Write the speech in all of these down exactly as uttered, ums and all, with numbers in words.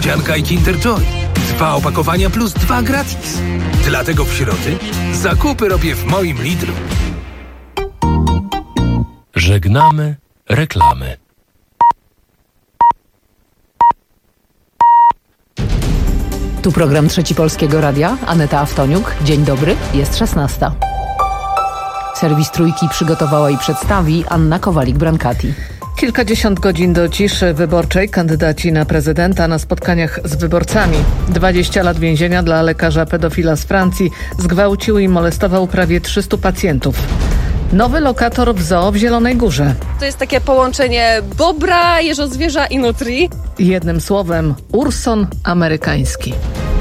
niespodzianka i Kinder Joy. Dwa opakowania plus dwa gratis. Dlatego w środy zakupy robię w moim Lidlu. Żegnamy reklamy. Tu program Trzeci Polskiego Radia. Aneta Aftoniuk. Dzień dobry, jest szesnasta. Serwis Trójki przygotowała i przedstawi Anna Kowalik-Brankati. Kilkadziesiąt godzin do ciszy wyborczej kandydaci na prezydenta na spotkaniach z wyborcami. dwadzieścia lat więzienia dla lekarza pedofila z Francji. Zgwałcił i molestował prawie trzystu pacjentów. Nowy lokator w zoo w Zielonej Górze. To jest takie połączenie bobra, jeżozwierza i nutrii. Jednym słowem, Urson amerykański.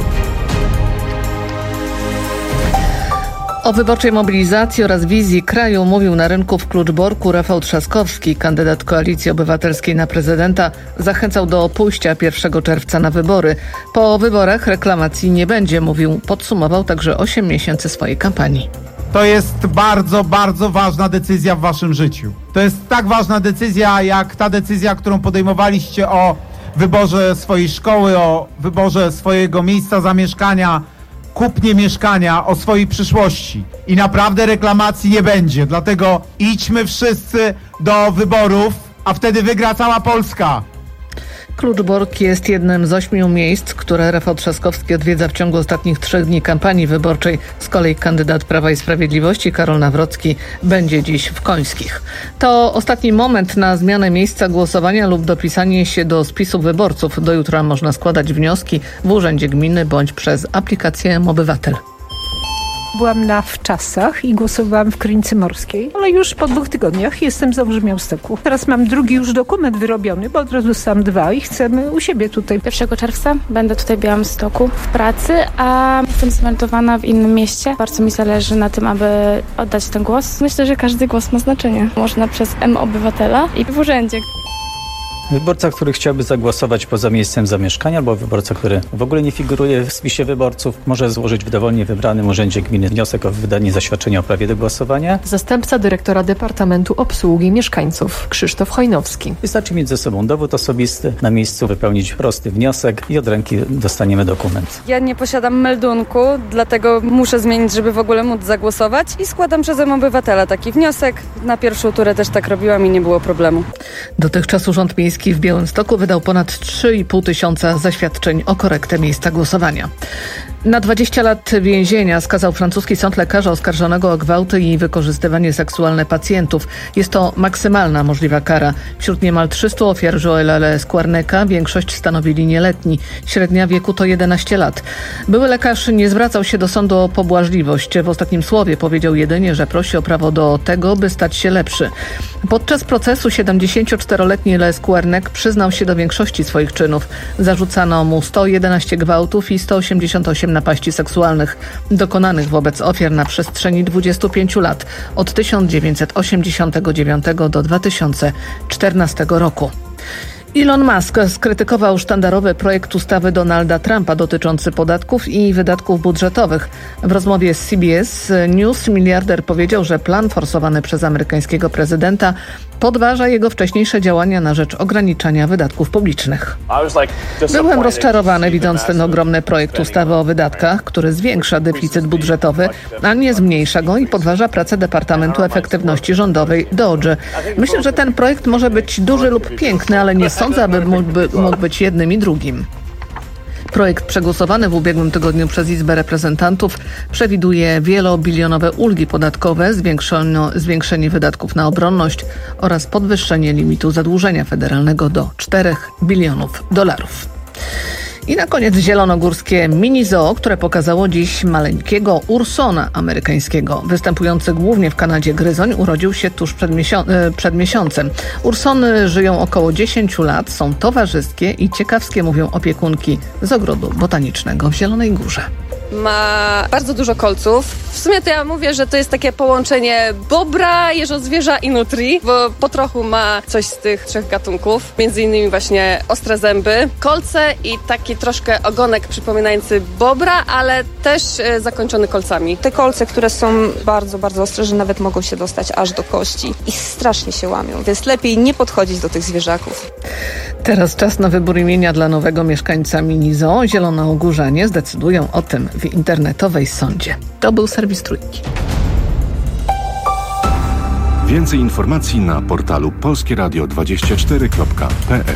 O wyborczej mobilizacji oraz wizji kraju mówił na rynku w Kluczborku Rafał Trzaskowski, kandydat Koalicji Obywatelskiej na prezydenta. Zachęcał do pójścia pierwszego czerwca na wybory. Po wyborach reklamacji nie będzie, mówił. Podsumował także osiem miesięcy swojej kampanii. To jest bardzo, bardzo ważna decyzja w waszym życiu. To jest tak ważna decyzja, jak ta decyzja, którą podejmowaliście o wyborze swojej szkoły, o wyborze swojego miejsca zamieszkania, kupnie mieszkania, o swojej przyszłości. I naprawdę reklamacji nie będzie, dlatego idźmy wszyscy do wyborów, a wtedy wygra cała Polska. Kluczbork jest jednym z ośmiu miejsc, które Rafał Trzaskowski odwiedza w ciągu ostatnich trzech dni kampanii wyborczej. Z kolei kandydat Prawa i Sprawiedliwości Karol Nawrocki będzie dziś w Końskich. To ostatni moment na zmianę miejsca głosowania lub dopisanie się do spisu wyborców. Do jutra można składać wnioski w urzędzie gminy bądź przez aplikację Mobywatel. Byłam na wczasach i głosowałam w Krynicy Morskiej, ale już po dwóch tygodniach jestem z Białymstoku. Teraz mam drugi już dokument wyrobiony, bo od razu dostałam dwa i chcemy u siebie tutaj. pierwszego czerwca będę tutaj w Białymstoku w pracy, a jestem zmeldowana w innym mieście. Bardzo mi zależy na tym, aby oddać ten głos. Myślę, że każdy głos ma znaczenie. Można przez M-Obywatela i w urzędzie. Wyborca, który chciałby zagłosować poza miejscem zamieszkania, albo wyborca, który w ogóle nie figuruje w spisie wyborców, może złożyć w dowolnie wybranym urzędzie gminy wniosek o wydanie zaświadczenia o prawie do głosowania. Zastępca dyrektora Departamentu Obsługi Mieszkańców Krzysztof Hojnowski. Wystarczy mieć ze sobą dowód osobisty, na miejscu wypełnić prosty wniosek i od ręki dostaniemy dokument. Ja nie posiadam meldunku, dlatego muszę zmienić, żeby w ogóle móc zagłosować i składam przez M-Obywatela taki wniosek. Na pierwszą turę też tak robiłam i nie było problemu. Dotychczas Urząd Miejski w Białymstoku wydał ponad trzy i pół tysiąca zaświadczeń o korektę miejsca głosowania. Na dwadzieścia lat więzienia skazał francuski sąd lekarza oskarżonego o gwałty i wykorzystywanie seksualne pacjentów. Jest to maksymalna możliwa kara. Wśród niemal trzystu ofiar Joëla Lesquarneca większość stanowili nieletni. Średnia wieku to jedenaście lat. Były lekarz nie zwracał się do sądu o pobłażliwość. W ostatnim słowie powiedział jedynie, że prosi o prawo do tego, by stać się lepszy. Podczas procesu siedemdziesięcioczteroletni Lesquarnec przyznał się do większości swoich czynów. Zarzucano mu sto jedenaście gwałtów i sto osiemdziesiąt osiem napaści seksualnych dokonanych wobec ofiar na przestrzeni dwudziestu pięciu lat od tysiąc dziewięćset osiemdziesiątego dziewiątego do dwa tysiące czternastego roku. Elon Musk skrytykował sztandarowy projekt ustawy Donalda Trumpa dotyczący podatków i wydatków budżetowych. W rozmowie z C B S News miliarder powiedział, że plan forsowany przez amerykańskiego prezydenta podważa jego wcześniejsze działania na rzecz ograniczania wydatków publicznych. Byłem rozczarowany, widząc ten ogromny projekt ustawy o wydatkach, który zwiększa deficyt budżetowy, a nie zmniejsza go i podważa pracę Departamentu Efektywności Rządowej D O J. Myślę, że ten projekt może być duży lub piękny, ale nie sądzę, aby mógł, mógł być jednym i drugim. Projekt przegłosowany w ubiegłym tygodniu przez Izbę Reprezentantów przewiduje wielobilionowe ulgi podatkowe, zwiększenie wydatków na obronność oraz podwyższenie limitu zadłużenia federalnego do czterech bilionów dolarów. I na koniec zielonogórskie mini zoo, które pokazało dziś maleńkiego Ursona amerykańskiego. Występujący głównie w Kanadzie gryzoń urodził się tuż przed, miesią- przed miesiącem. Ursony żyją około dziesięć lat, są towarzyskie i ciekawskie, mówią opiekunki z ogrodu botanicznego w Zielonej Górze. ma bardzo dużo kolców. W sumie to ja mówię, że to jest takie połączenie bobra, jeżozwierza i nutrii, bo po trochu ma coś z tych trzech gatunków. Między innymi właśnie ostre zęby, kolce i taki troszkę ogonek przypominający bobra, ale też e, zakończony kolcami. Te kolce, które są bardzo, bardzo ostre, że nawet mogą się dostać aż do kości i strasznie się łamią, więc lepiej nie podchodzić do tych zwierzaków. Teraz czas na wybór imienia dla nowego mieszkańca mini zoo. Zielonogórzanie zdecydują o tym w internetowej sondzie. To był serwis Trójki. Więcej informacji na portalu polskie radio dwadzieścia cztery kropka p l.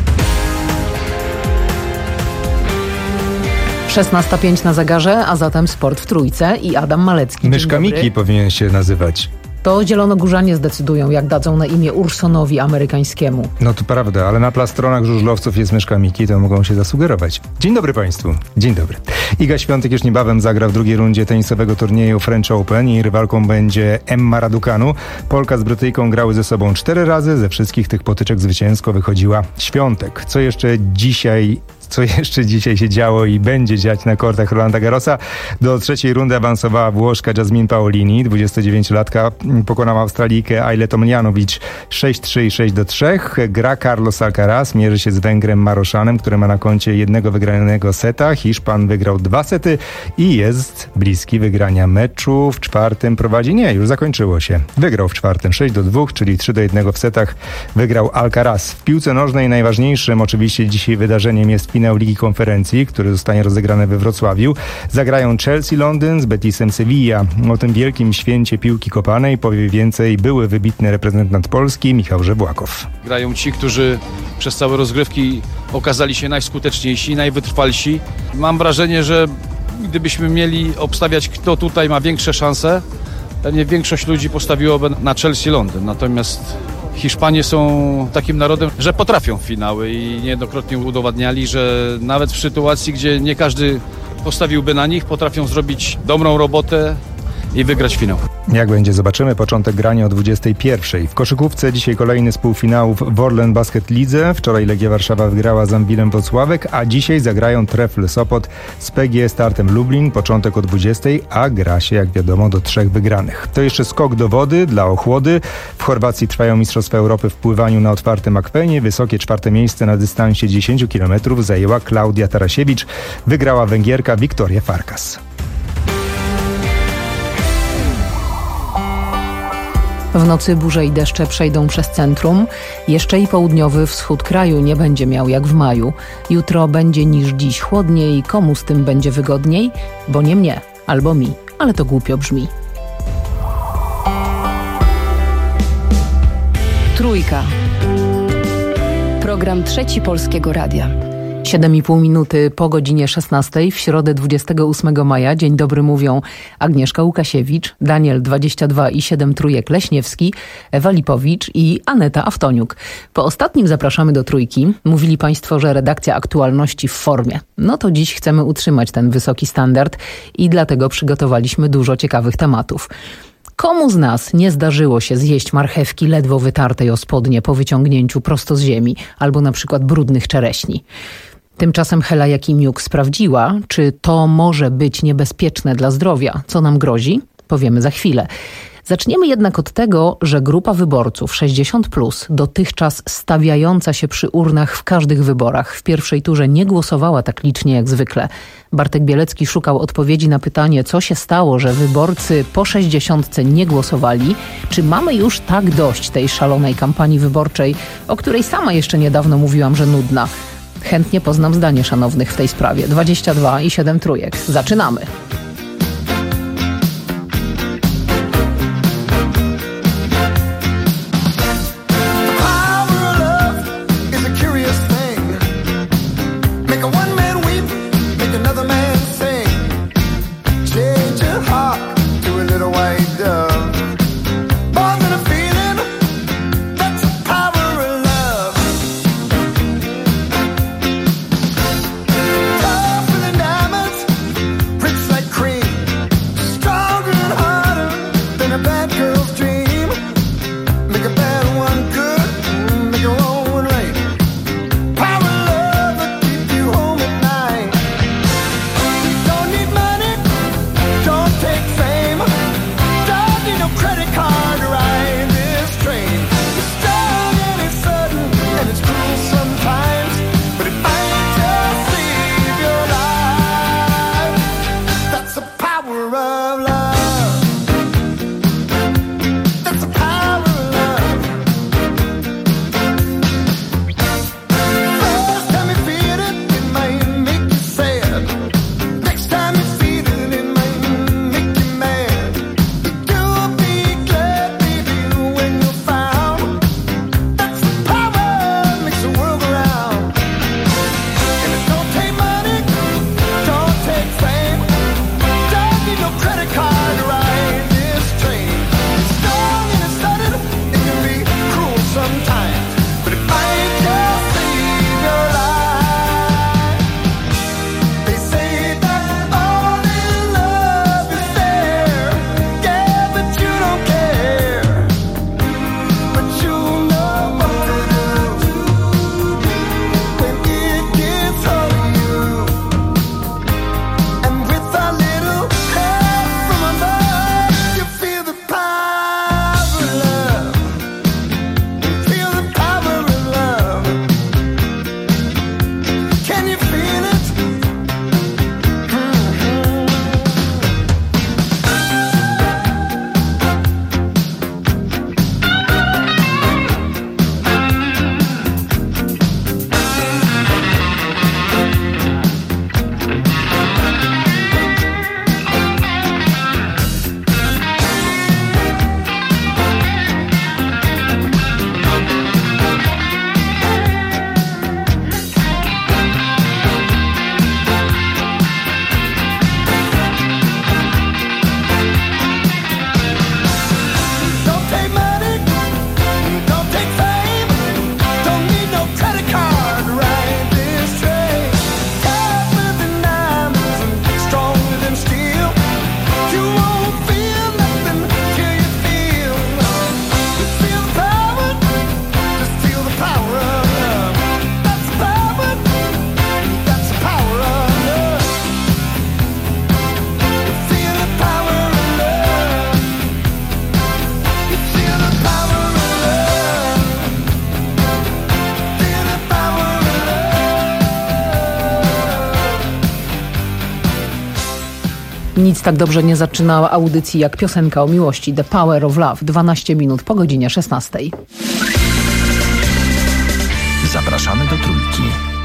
szesnasta pięć na zegarze, a zatem sport w Trójce i Adam Malecki. Myszka Miki powinien się nazywać. To zielonogórzanie zdecydują, jak dadzą na imię Ursonowi amerykańskiemu. No to prawda, ale na plastronach żużlowców jest myszka Miki, to mogą się zasugerować. Dzień dobry Państwu. Dzień dobry. Iga Świątek już niebawem zagra w drugiej rundzie tenisowego turnieju French Open. Jej rywalką będzie Emma Raducanu. Polka z Brytyjką grały ze sobą cztery razy. Ze wszystkich tych potyczek zwycięsko wychodziła Świątek. Co jeszcze dzisiaj... Co jeszcze dzisiaj się działo i będzie dziać na kortach Rolanda Garrosa? Do trzeciej rundy awansowała Włoszka Jasmine Paolini. dwudziestodziewięciolatka pokonała Australijkę Ajlę Tomljanovic sześć trzy i sześć do trzech. Gra Carlos Alcaraz, mierzy się z Węgrem Maroszanem, który ma na koncie jednego wygranego seta. Hiszpan wygrał dwa sety i jest bliski wygrania meczu. W czwartym prowadzi, nie, już zakończyło się. Wygrał w czwartym sześć do dwóch, czyli trzy do jednego w setach. Wygrał Alcaraz. W piłce nożnej najważniejszym oczywiście dzisiaj wydarzeniem jest finał Ligi Konferencji, który zostanie rozegrany we Wrocławiu. Zagrają Chelsea Londyn z Betisem Sevilla. O tym wielkim święcie piłki kopanej powie więcej były wybitny reprezentant Polski Michał Żebłakow. Grają ci, którzy przez całe rozgrywki okazali się najskuteczniejsi, najwytrwalsi. Mam wrażenie, że gdybyśmy mieli obstawiać, kto tutaj ma większe szanse, pewnie większość ludzi postawiłoby na Chelsea Londyn. Natomiast Hiszpanie są takim narodem, że potrafią finały i niejednokrotnie udowadniali, że nawet w sytuacji, gdzie nie każdy postawiłby na nich, potrafią zrobić dobrą robotę i wygrać finał. Jak będzie, zobaczymy. Początek grania o dwudziestej pierwszej. W koszykówce dzisiaj kolejny z półfinałów w Orlen Basket Lidze. Wczoraj Legia Warszawa wygrała z Anwilem Włocławek, a dzisiaj zagrają Trefl Sopot z P G Startem Lublin. Początek o dwudziestej, a gra się, jak wiadomo, do trzech wygranych. To jeszcze skok do wody dla ochłody. W Chorwacji trwają Mistrzostwa Europy w pływaniu na otwartym akwenie. Wysokie czwarte miejsce na dystansie dziesięć kilometrów zajęła Klaudia Tarasiewicz. Wygrała Węgierka Wiktoria Farkas. W nocy burze i deszcze przejdą przez centrum. Jeszcze i południowy wschód kraju nie będzie miał jak w maju. Jutro będzie niż dziś chłodniej. Komu z tym będzie wygodniej? Bo nie mnie, albo mi. Ale to głupio brzmi. Trójka. Program Trzeci Polskiego Radia. siedem i pół minuty po godzinie szesnastej w środę dwudziestego ósmego maja. Dzień dobry mówią Agnieszka Łukasiewicz, Daniel dwadzieścia dwa i siedem Trójek Leśniewski, Ewa Lipowicz i Aneta Aftoniuk. Po ostatnim zapraszamy do Trójki. Mówili Państwo, że redakcja aktualności w formie. No to dziś chcemy utrzymać ten wysoki standard i dlatego przygotowaliśmy dużo ciekawych tematów. Komu z nas nie zdarzyło się zjeść marchewki ledwo wytartej o spodnie po wyciągnięciu prosto z ziemi albo na przykład brudnych czereśni? Tymczasem Hela Jakimiuk sprawdziła, czy to może być niebezpieczne dla zdrowia. Co nam grozi? Powiemy za chwilę. Zaczniemy jednak od tego, że grupa wyborców sześćdziesiąt plus, dotychczas stawiająca się przy urnach w każdych wyborach, w pierwszej turze nie głosowała tak licznie jak zwykle. Bartek Bielecki szukał odpowiedzi na pytanie, co się stało, że wyborcy po sześćdziesiątce nie głosowali. Czy mamy już tak dość tej szalonej kampanii wyborczej, o której sama jeszcze niedawno mówiłam, że nudna? Chętnie poznam zdanie szanownych w tej sprawie. dwadzieścia dwa i siedem Trójek. Zaczynamy. Like Nic tak dobrze nie zaczynała audycji jak piosenka o miłości The Power of Love. dwanaście minut po godzinie szesnastej. Zapraszamy do Trójki.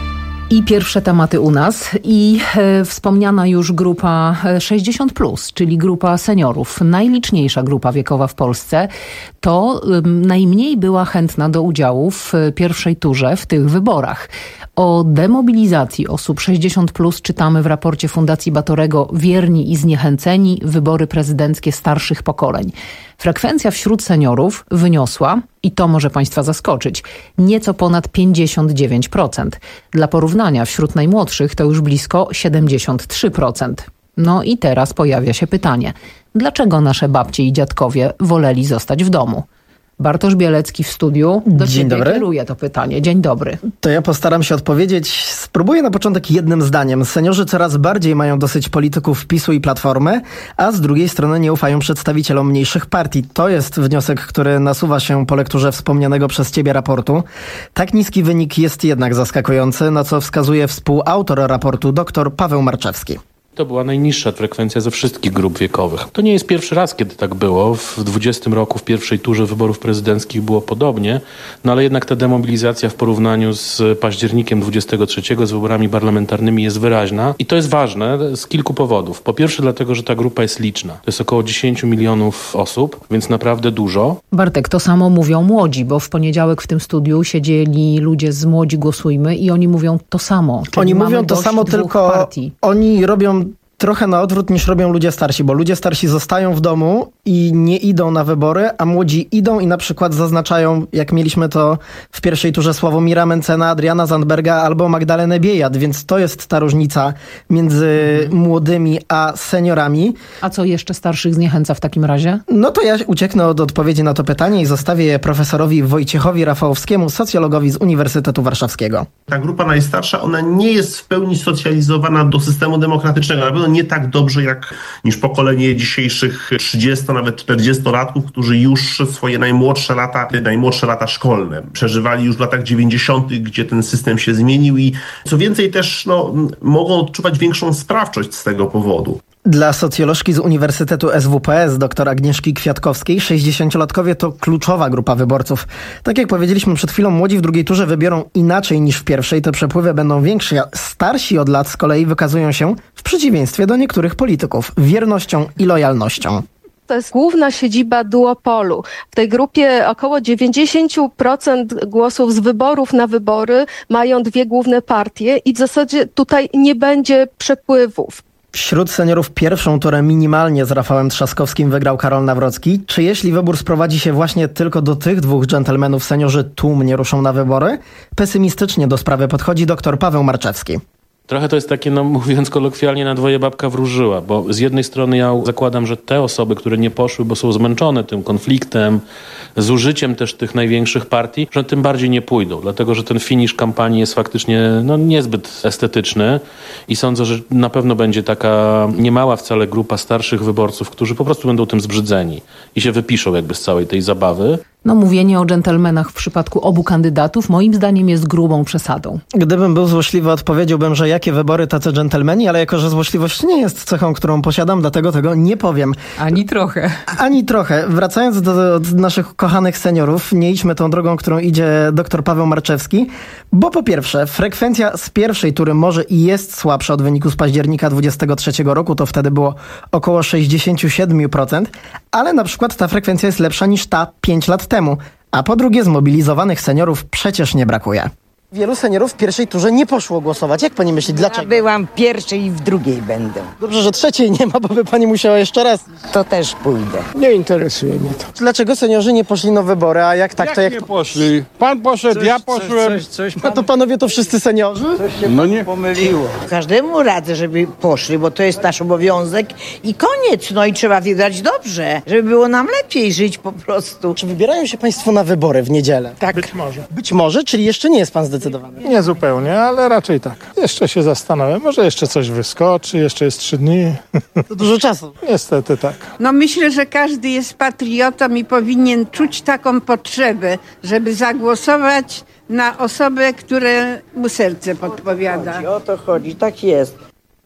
I pierwsze tematy u nas i e, wspomniana już grupa sześćdziesiąt plus, czyli grupa seniorów, najliczniejsza grupa wiekowa w Polsce, to e, najmniej była chętna do udziału w pierwszej turze w tych wyborach. O demobilizacji osób sześćdziesiąt plus czytamy w raporcie Fundacji Batorego Wierni i zniechęceni. Wybory prezydenckie starszych pokoleń. Frekwencja wśród seniorów wyniosła, i to może Państwa zaskoczyć, nieco ponad pięćdziesiąt dziewięć procent. Dla porównania wśród najmłodszych to już blisko siedemdziesiąt trzy procent. No i teraz pojawia się pytanie, dlaczego nasze babcie i dziadkowie woleli zostać w domu? Bartosz Bielecki w studiu. Do Dzień ciebie dobry. kieruje to pytanie. Dzień dobry. To ja postaram się odpowiedzieć. Spróbuję na początek jednym zdaniem. Seniorzy coraz bardziej mają dosyć polityków PiSu i Platformy, a z drugiej strony nie ufają przedstawicielom mniejszych partii. To jest wniosek, który nasuwa się po lekturze wspomnianego przez ciebie raportu. Tak niski wynik jest jednak zaskakujący, na co wskazuje współautor raportu dr Paweł Marczewski. To była najniższa frekwencja ze wszystkich grup wiekowych. To nie jest pierwszy raz, kiedy tak było. W dwudziestym roku, w pierwszej turze wyborów prezydenckich było podobnie, no ale jednak ta demobilizacja w porównaniu z październikiem dwudziestego trzeciego, z wyborami parlamentarnymi jest wyraźna. I to jest ważne z kilku powodów. Po pierwsze dlatego, że ta grupa jest liczna. To jest około dziesięć milionów osób, więc naprawdę dużo. Bartek, to samo mówią młodzi, bo w poniedziałek w tym studiu siedzieli ludzie z Młodzi Głosujmy i oni mówią to samo. Czyli Oni mamy mówią to dość samo, dwóch tylko partii. oni robią trochę na odwrót niż robią ludzie starsi, bo ludzie starsi zostają w domu i nie idą na wybory, a młodzi idą i na przykład zaznaczają, jak mieliśmy to w pierwszej turze, Sławomira Mencena, Adriana Zandberga albo Magdalenę Biejat, więc to jest ta różnica między mhm. młodymi a seniorami. A co jeszcze starszych zniechęca w takim razie? No to ja ucieknę od odpowiedzi na to pytanie i zostawię je profesorowi Wojciechowi Rafałowskiemu, socjologowi z Uniwersytetu Warszawskiego. Ta grupa najstarsza, ona nie jest w pełni socjalizowana do systemu demokratycznego. Na pewno nie tak dobrze jak niż pokolenie dzisiejszych trzydziesto, nawet czterdziestolatków, którzy już swoje najmłodsze lata, najmłodsze lata szkolne przeżywali już w latach dziewięćdziesiątych, gdzie ten system się zmienił i co więcej też no, mogą odczuwać większą sprawczość z tego powodu. Dla socjolożki z Uniwersytetu S W P S dr Agnieszki Kwiatkowskiej sześćdziesięciolatkowie to kluczowa grupa wyborców. Tak jak powiedzieliśmy przed chwilą, młodzi w drugiej turze wybiorą inaczej niż w pierwszej, te przepływy będą większe. Starsi od lat z kolei wykazują się, w przeciwieństwie do niektórych polityków, wiernością i lojalnością. To jest główna siedziba duopolu. W tej grupie około dziewięćdziesiąt procent głosów z wyborów na wybory mają dwie główne partie i w zasadzie tutaj nie będzie przepływów. Wśród seniorów pierwszą turę minimalnie z Rafałem Trzaskowskim wygrał Karol Nawrocki. Czy jeśli wybór sprowadzi się właśnie tylko do tych dwóch dżentelmenów, seniorzy tłumnie ruszą na wybory? Pesymistycznie do sprawy podchodzi dr Paweł Marczewski. Trochę to jest takie, no mówiąc kolokwialnie, na dwoje babka wróżyła, bo z jednej strony ja zakładam, że te osoby, które nie poszły, bo są zmęczone tym konfliktem, zużyciem też tych największych partii, że tym bardziej nie pójdą, dlatego że ten finisz kampanii jest faktycznie no, niezbyt estetyczny i sądzę, że na pewno będzie taka niemała wcale grupa starszych wyborców, którzy po prostu będą tym zbrzydzeni i się wypiszą jakby z całej tej zabawy. No mówienie o dżentelmenach w przypadku obu kandydatów moim zdaniem jest grubą przesadą. Gdybym był złośliwy, odpowiedziałbym, że jakie wybory tacy dżentelmeni, ale jako że złośliwość nie jest cechą, którą posiadam, dlatego tego nie powiem. Ani trochę. Ani trochę. Wracając do, do naszych kochanych seniorów, nie idźmy tą drogą, którą idzie dr Paweł Marczewski, bo po pierwsze, frekwencja z pierwszej tury może i jest słabsza od wyniku z października dwudziestego trzeciego roku, to wtedy było około sześćdziesiąt siedem procent, ale na przykład ta frekwencja jest lepsza niż ta pięć lat temu. A po drugie, zmobilizowanych seniorów przecież nie brakuje. Wielu seniorów w pierwszej turze nie poszło głosować. Jak pani myśli, dlaczego? Ja byłam w pierwszej i w drugiej będę. Dobrze, że trzeciej nie ma, bo by pani musiała jeszcze raz. To też pójdę. Nie interesuje mnie to. Dlaczego seniorzy nie poszli na wybory, a jak tak, jak to jak... nie poszli? Pan poszedł, coś, ja poszłem. Coś, coś, coś pan... No to panowie to wszyscy seniorzy? Coś się no nie pomyliło. Każdemu radzę, żeby poszli, bo to jest nasz obowiązek i koniec. No i trzeba wybrać dobrze, żeby było nam lepiej żyć po prostu. Czy wybierają się państwo na wybory w niedzielę? Tak. Być może. Być może, czyli jeszcze nie jest pan zdecydowany? Nie zupełnie. Pełnie, ale raczej tak. Jeszcze się zastanawiam. Może jeszcze coś wyskoczy, jeszcze jest trzy dni. To dużo czasu. Niestety tak. No myślę, że każdy jest patriotą i powinien czuć taką potrzebę, żeby zagłosować na osobę, która mu serce podpowiada. O to chodzi, tak jest.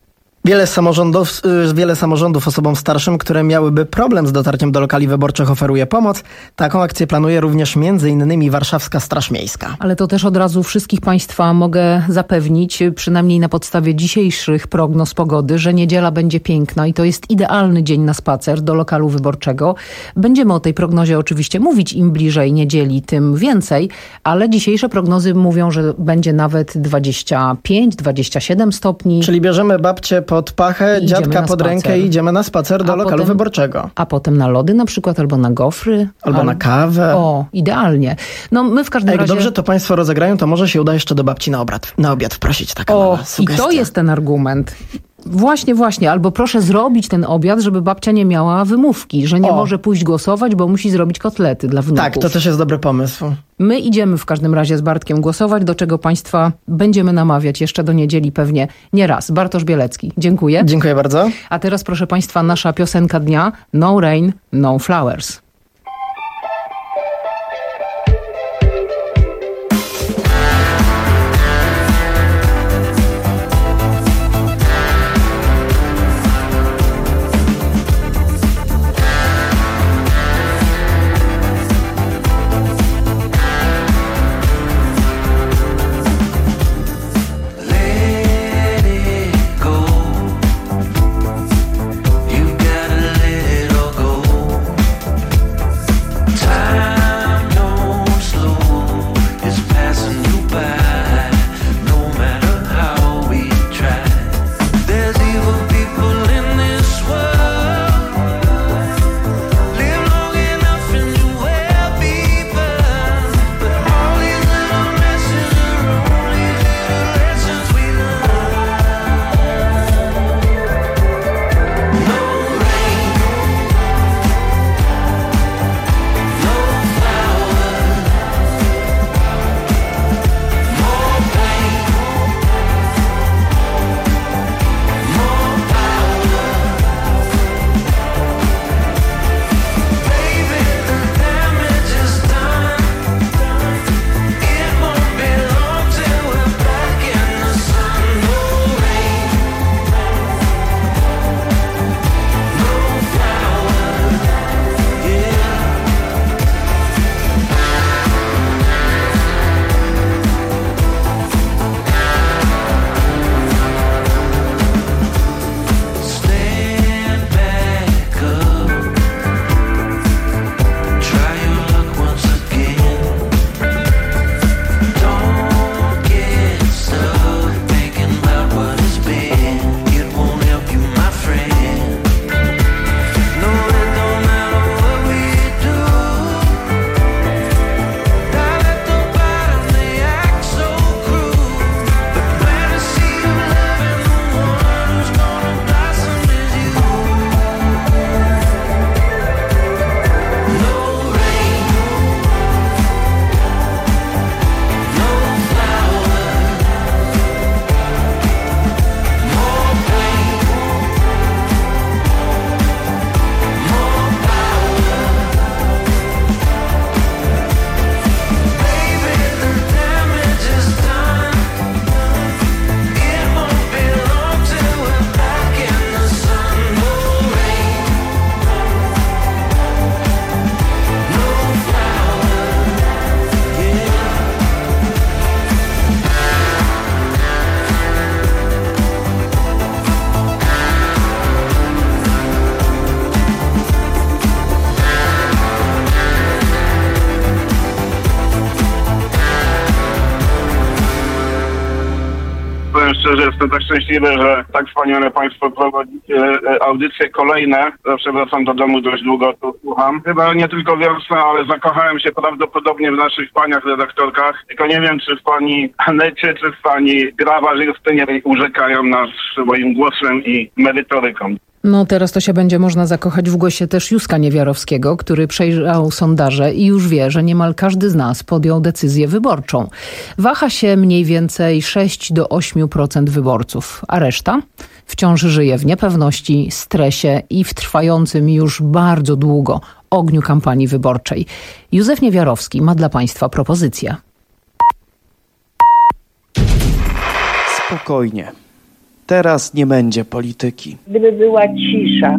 Wiele samorządów, wiele samorządów osobom starszym, które miałyby problem z dotarciem do lokali wyborczych, oferuje pomoc. Taką akcję planuje również między innymi Warszawska Straż Miejska. Ale to też od razu wszystkich Państwa mogę zapewnić, przynajmniej na podstawie dzisiejszych prognoz pogody, że niedziela będzie piękna i to jest idealny dzień na spacer do lokalu wyborczego. Będziemy o tej prognozie oczywiście mówić, im bliżej niedzieli, tym więcej, ale dzisiejsze prognozy mówią, że będzie nawet dwadzieścia pięć dwadzieścia siedem stopni. Czyli bierzemy babcię pod pachę, dziadka pod rękę i idziemy na spacer do a lokalu potem, wyborczego. A potem na lody na przykład, albo na gofry. Albo al... na kawę. O, idealnie. No my w każdym Jak razie... dobrze to Państwo rozegrają, to może się uda jeszcze do babci na obiad, na obiad wprosić. Taka o, mała sugestia. I to jest ten argument. Właśnie, właśnie. Albo proszę zrobić ten obiad, żeby babcia nie miała wymówki, że nie o. może pójść głosować, bo musi zrobić kotlety dla wnuków. Tak, to też jest dobry pomysł. My idziemy w każdym razie z Bartkiem głosować, do czego Państwa będziemy namawiać jeszcze do niedzieli pewnie nie raz. Bartosz Bielecki, dziękuję. Dziękuję bardzo. A teraz proszę Państwa nasza piosenka dnia No Rain, No Flowers. Szczerze jestem tak szczęśliwy, że tak wspaniale Państwo prowadzicie audycje kolejne. Zawsze wracam do domu dość długo, to słucham. Chyba nie tylko wiosna, ale zakochałem się prawdopodobnie w naszych paniach redaktorkach. Tylko nie wiem, czy w pani Anecie, czy w pani Grabarz-Justynie urzekają nas swoim głosem i merytoryką. No teraz to się będzie można zakochać w głosie też Józka Niewiarowskiego, który przejrzał sondaże i już wie, że niemal każdy z nas podjął decyzję wyborczą. Waha się mniej więcej sześć do ośmiu procent wyborców, a reszta wciąż żyje w niepewności, stresie i w trwającym już bardzo długo ogniu kampanii wyborczej. Józef Niewiarowski ma dla Państwa propozycję. Spokojnie. Teraz nie będzie polityki. Gdyby była cisza.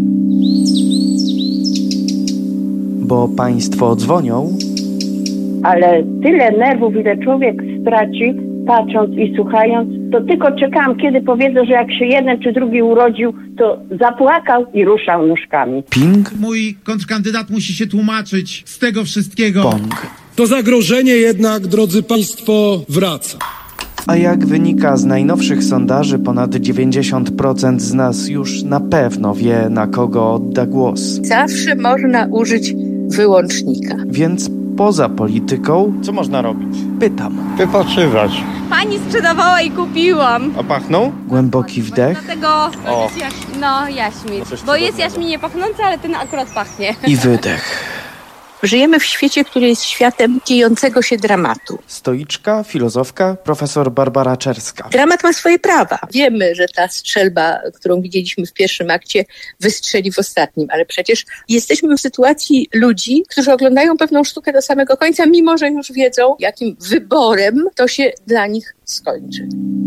Bo państwo dzwonią. Ale tyle nerwów, ile człowiek straci, patrząc i słuchając, to tylko czekałam, kiedy powiedzą, że jak się jeden czy drugi urodził, to zapłakał i ruszał nóżkami. Ping. Mój kontrkandydat musi się tłumaczyć z tego wszystkiego. Pong. To zagrożenie jednak, drodzy państwo, wraca. A jak wynika z najnowszych sondaży, ponad dziewięćdziesiąt procent z nas już na pewno wie, na kogo odda głos. Zawsze można użyć wyłącznika. Więc poza polityką, co można robić? Pytam. Wypoczywać. Pani sprzedawała i kupiłam. A pachną? Głęboki wdech. Dlatego O. jaś... no jaśmin. Bo jest jaśmin niepachnący, ale ten akurat pachnie. I wydech. Żyjemy w świecie, który jest światem dziejącego się dramatu. Stoiczka, filozofka, profesor Barbara Czerska. Dramat ma swoje prawa. Wiemy, że ta strzelba, którą widzieliśmy w pierwszym akcie, wystrzeli w ostatnim, ale przecież jesteśmy w sytuacji ludzi, którzy oglądają pewną sztukę do samego końca, mimo że już wiedzą, jakim wyborem to się dla nich skończy.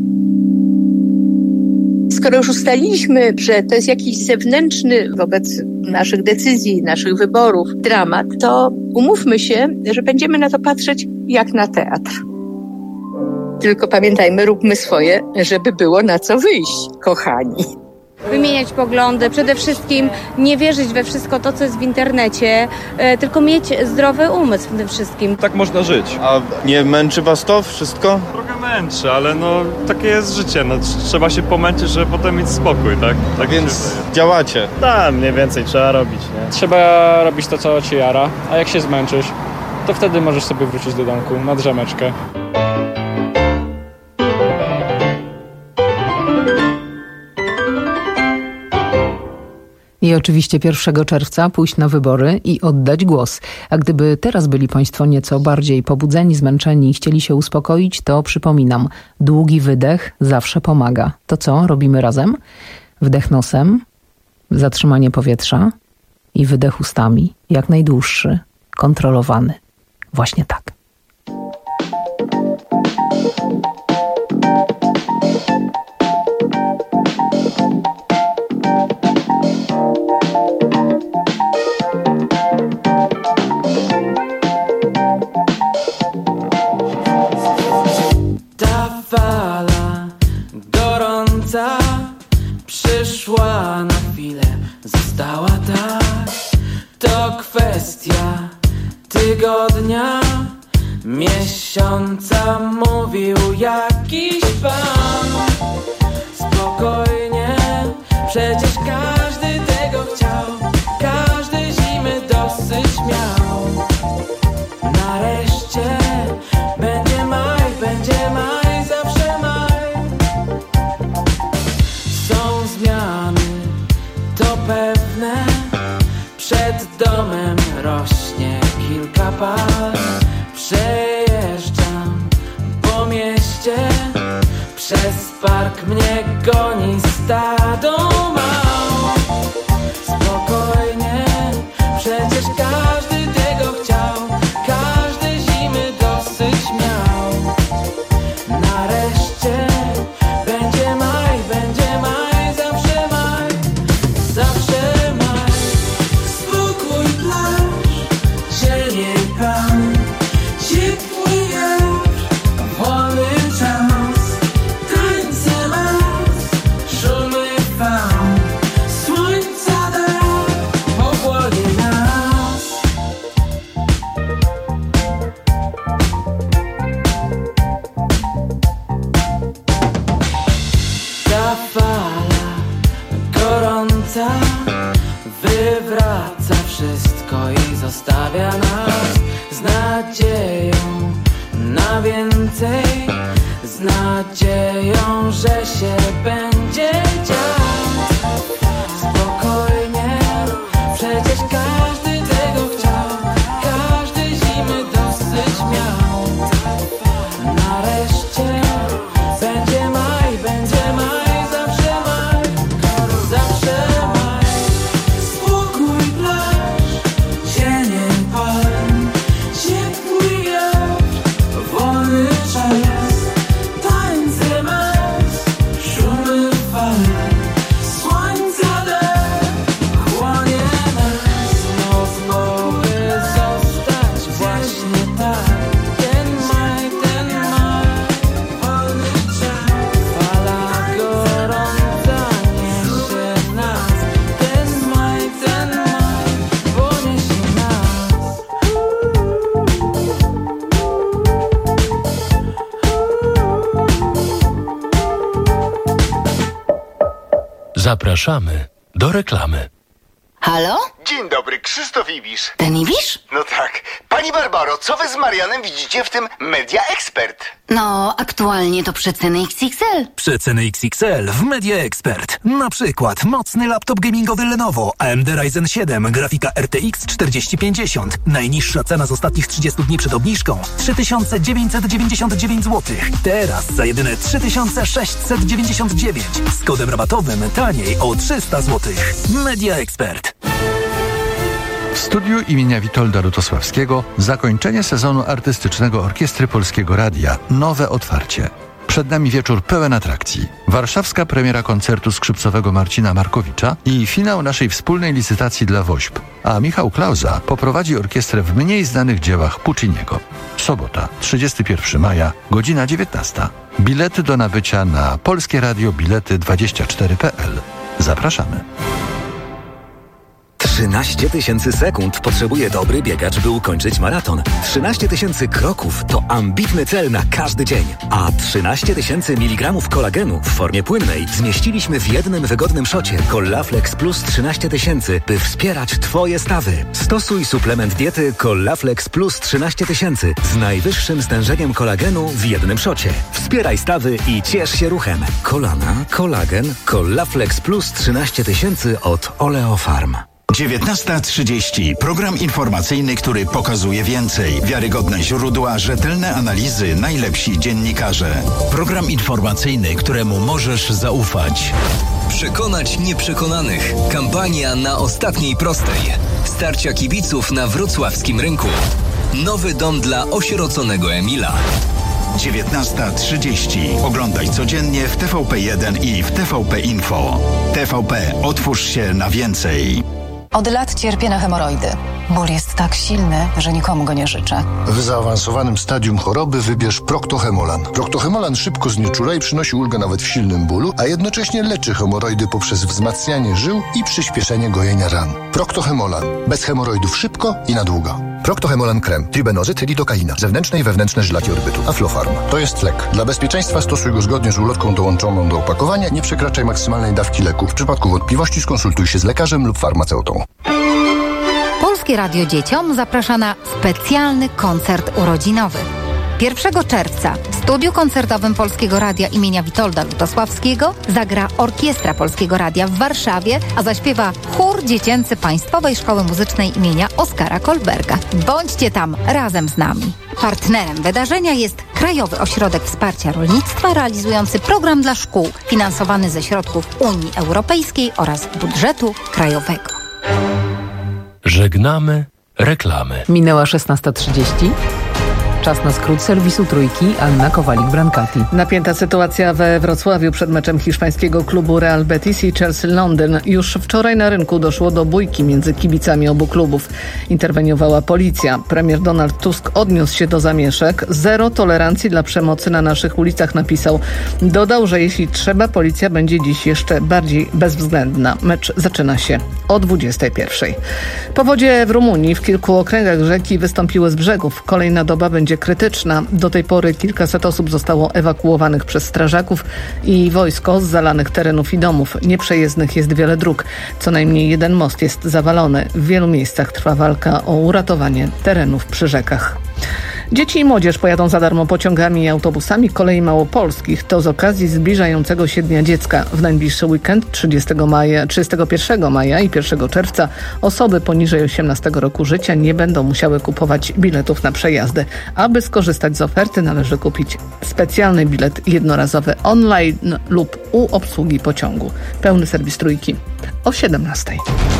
Skoro już ustaliliśmy, że to jest jakiś zewnętrzny wobec naszych decyzji, naszych wyborów dramat, to umówmy się, że będziemy na to patrzeć jak na teatr. Tylko pamiętajmy, róbmy swoje, żeby było na co wyjść, kochani. Wymieniać poglądy, przede wszystkim nie wierzyć we wszystko to, co jest w internecie, e, tylko mieć zdrowy umysł w tym wszystkim. Tak można żyć. A nie męczy was to wszystko? Trochę męczy, ale no takie jest życie. No, trzeba się pomęczyć, żeby potem mieć spokój, tak? Tak Więc działacie. Tak, mniej więcej trzeba robić, nie? Trzeba robić to, co cię jara, a jak się zmęczysz, to wtedy możesz sobie wrócić do domku na drzemeczkę. I oczywiście pierwszego czerwca pójść na wybory i oddać głos. A gdyby teraz byli państwo nieco bardziej pobudzeni, zmęczeni i chcieli się uspokoić, to przypominam, długi wydech zawsze pomaga. To co robimy razem? Wdech nosem, zatrzymanie powietrza i wydech ustami, jak najdłuższy, kontrolowany. Właśnie tak. Fala gorąca przyszła na chwilę, została tak. To kwestia tygodnia, miesiąca, mówił jakiś pan. Spokojnie, przecież każdy tego chciał, każdy zimy dosyć miał. Nareszcie będzie maj, będzie maj. Pewne, przed domem rośnie kilka par. Przejeżdżam po mieście, przez park mnie goni stado mał. Spokojnie, przecież każdy tego chciał, każdy zimy dosyć miał. Nareszcie będzie maj, będzie maj, zawsze maj. Zawsze maj, spokój, plaż, zieleń, pan, ciepły wiatr, wolny czas, tańce las, szumy fal, słońca dar, pochłonie nas. Ta fala gorąca wywraca wszystko i zostawia nas z nadzieją na więcej, z nadzieją, że się będzie dziać. Spokojnie, przecież każdy tego chciał, każdy zimy dosyć miał. Nareszcie będzie maj, będzie maj, zawsze maj, zawsze maj. Spokój, plaż, cienie palm, ciepły wiatr, wolny czas, tańce mas, szumy Zapraszamy do reklamy. Halo? Dzień dobry, Krzysztof Ibisz. Ten Ibisz? No tak. Pani Barbaro, co wy z Marianem widzicie w tym Media Expert? No, aktualnie to przeceny X X L. Przeceny X X L w Media Expert. Na przykład mocny laptop gamingowy Lenovo A M D Ryzen siedem, grafika R T X czterdzieści pięćdziesiąt. Najniższa cena z ostatnich trzydziestu dni przed obniżką trzy tysiące dziewięćset dziewięćdziesiąt dziewięć złotych. Teraz za jedyne trzy tysiące sześćset dziewięćdziesiąt dziewięć. Z kodem rabatowym taniej o trzysta złotych. Media Expert. W studiu imienia Witolda Lutosławskiego zakończenie sezonu artystycznego Orkiestry Polskiego Radia. Nowe otwarcie. Przed nami wieczór pełen atrakcji. Warszawska premiera koncertu skrzypcowego Marcina Markowicza i finał naszej wspólnej licytacji dla WOŚP. A Michał Klauza poprowadzi orkiestrę w mniej znanych dziełach Pucciniego. Sobota, trzydziestego pierwszego maja, godzina dziewiętnasta. Bilety do nabycia na polskie radio bilety dwadzieścia cztery kropka p l. Zapraszamy. trzynaście tysięcy sekund potrzebuje dobry biegacz, by ukończyć maraton. trzynaście tysięcy kroków to ambitny cel na każdy dzień. A trzynaście tysięcy miligramów kolagenu w formie płynnej zmieściliśmy w jednym wygodnym szocie Collaflex Plus trzynaście tysięcy, by wspierać Twoje stawy. Stosuj suplement diety Collaflex Plus trzynaście tysięcy z najwyższym stężeniem kolagenu w jednym szocie. Wspieraj stawy i ciesz się ruchem. Kolana, kolagen, Collaflex Plus trzynaście tysięcy od Oleofarm. dziewiętnasta trzydzieści. Program informacyjny, który pokazuje więcej. Wiarygodne źródła, rzetelne analizy, najlepsi dziennikarze. Program informacyjny, któremu możesz zaufać. Przekonać nieprzekonanych. Kampania na ostatniej prostej. Starcia kibiców na wrocławskim rynku. Nowy dom dla osieroconego Emila. dziewiętnasta trzydzieści. Oglądaj codziennie w T V P jeden i w T V P Info. T V P. Otwórz się na więcej. Od lat cierpię na hemoroidy. Ból jest tak silny, że nikomu go nie życzę. W zaawansowanym stadium choroby wybierz Proctohemolan. Proctohemolan szybko znieczula i przynosi ulgę nawet w silnym bólu, a jednocześnie leczy hemoroidy poprzez wzmacnianie żył i przyspieszenie gojenia ran. Proctohemolan. Bez hemoroidów szybko i na długo. Proctohemolan krem, tribenozyt, lidokaina, zewnętrzne i wewnętrzne żylaki odbytu, Aflofarm. To jest lek. Dla bezpieczeństwa stosuj go zgodnie z ulotką dołączoną do opakowania. Nie przekraczaj maksymalnej dawki leku. W przypadku wątpliwości skonsultuj się z lekarzem lub farmaceutą. Polskie Radio Dzieciom zaprasza na specjalny koncert urodzinowy. pierwszego czerwca w studiu koncertowym Polskiego Radia imienia Witolda Lutosławskiego zagra Orkiestra Polskiego Radia w Warszawie, a zaśpiewa chór dziecięcy Państwowej Szkoły Muzycznej imienia Oskara Kolberga. Bądźcie tam razem z nami. Partnerem wydarzenia jest Krajowy Ośrodek Wsparcia Rolnictwa realizujący program dla szkół finansowany ze środków Unii Europejskiej oraz budżetu krajowego. Żegnamy reklamy. Minęła szesnasta trzydzieści. Czas na skrót serwisu Trójki. Anna Kowalik-Brancati. Napięta sytuacja we Wrocławiu przed meczem hiszpańskiego klubu Real Betis i Chelsea Londyn. Już wczoraj na rynku doszło do bójki między kibicami obu klubów. Interweniowała policja. Premier Donald Tusk odniósł się do zamieszek. Zero tolerancji dla przemocy na naszych ulicach, napisał. Dodał, że jeśli trzeba, policja będzie dziś jeszcze bardziej bezwzględna. Mecz zaczyna się o dwudziestej pierwszej. Powodzie w Rumunii w kilku okręgach rzeki wystąpiły z brzegów. Kolejna doba będzie krytyczna. Do tej pory kilkaset osób zostało ewakuowanych przez strażaków i wojsko z zalanych terenów i domów. Nieprzejezdnych jest wiele dróg. Co najmniej jeden most jest zawalony. W wielu miejscach trwa walka o uratowanie terenów przy rzekach. Dzieci i młodzież pojadą za darmo pociągami i autobusami kolei małopolskich. To z okazji zbliżającego się Dnia Dziecka. W najbliższy weekend trzydziestego maja, trzydziestego pierwszego maja i pierwszego czerwca osoby poniżej osiemnastego roku życia nie będą musiały kupować biletów na przejazdy. Aby skorzystać z oferty, należy kupić specjalny bilet jednorazowy online lub u obsługi pociągu. Pełny serwis Trójki o siedemnastej.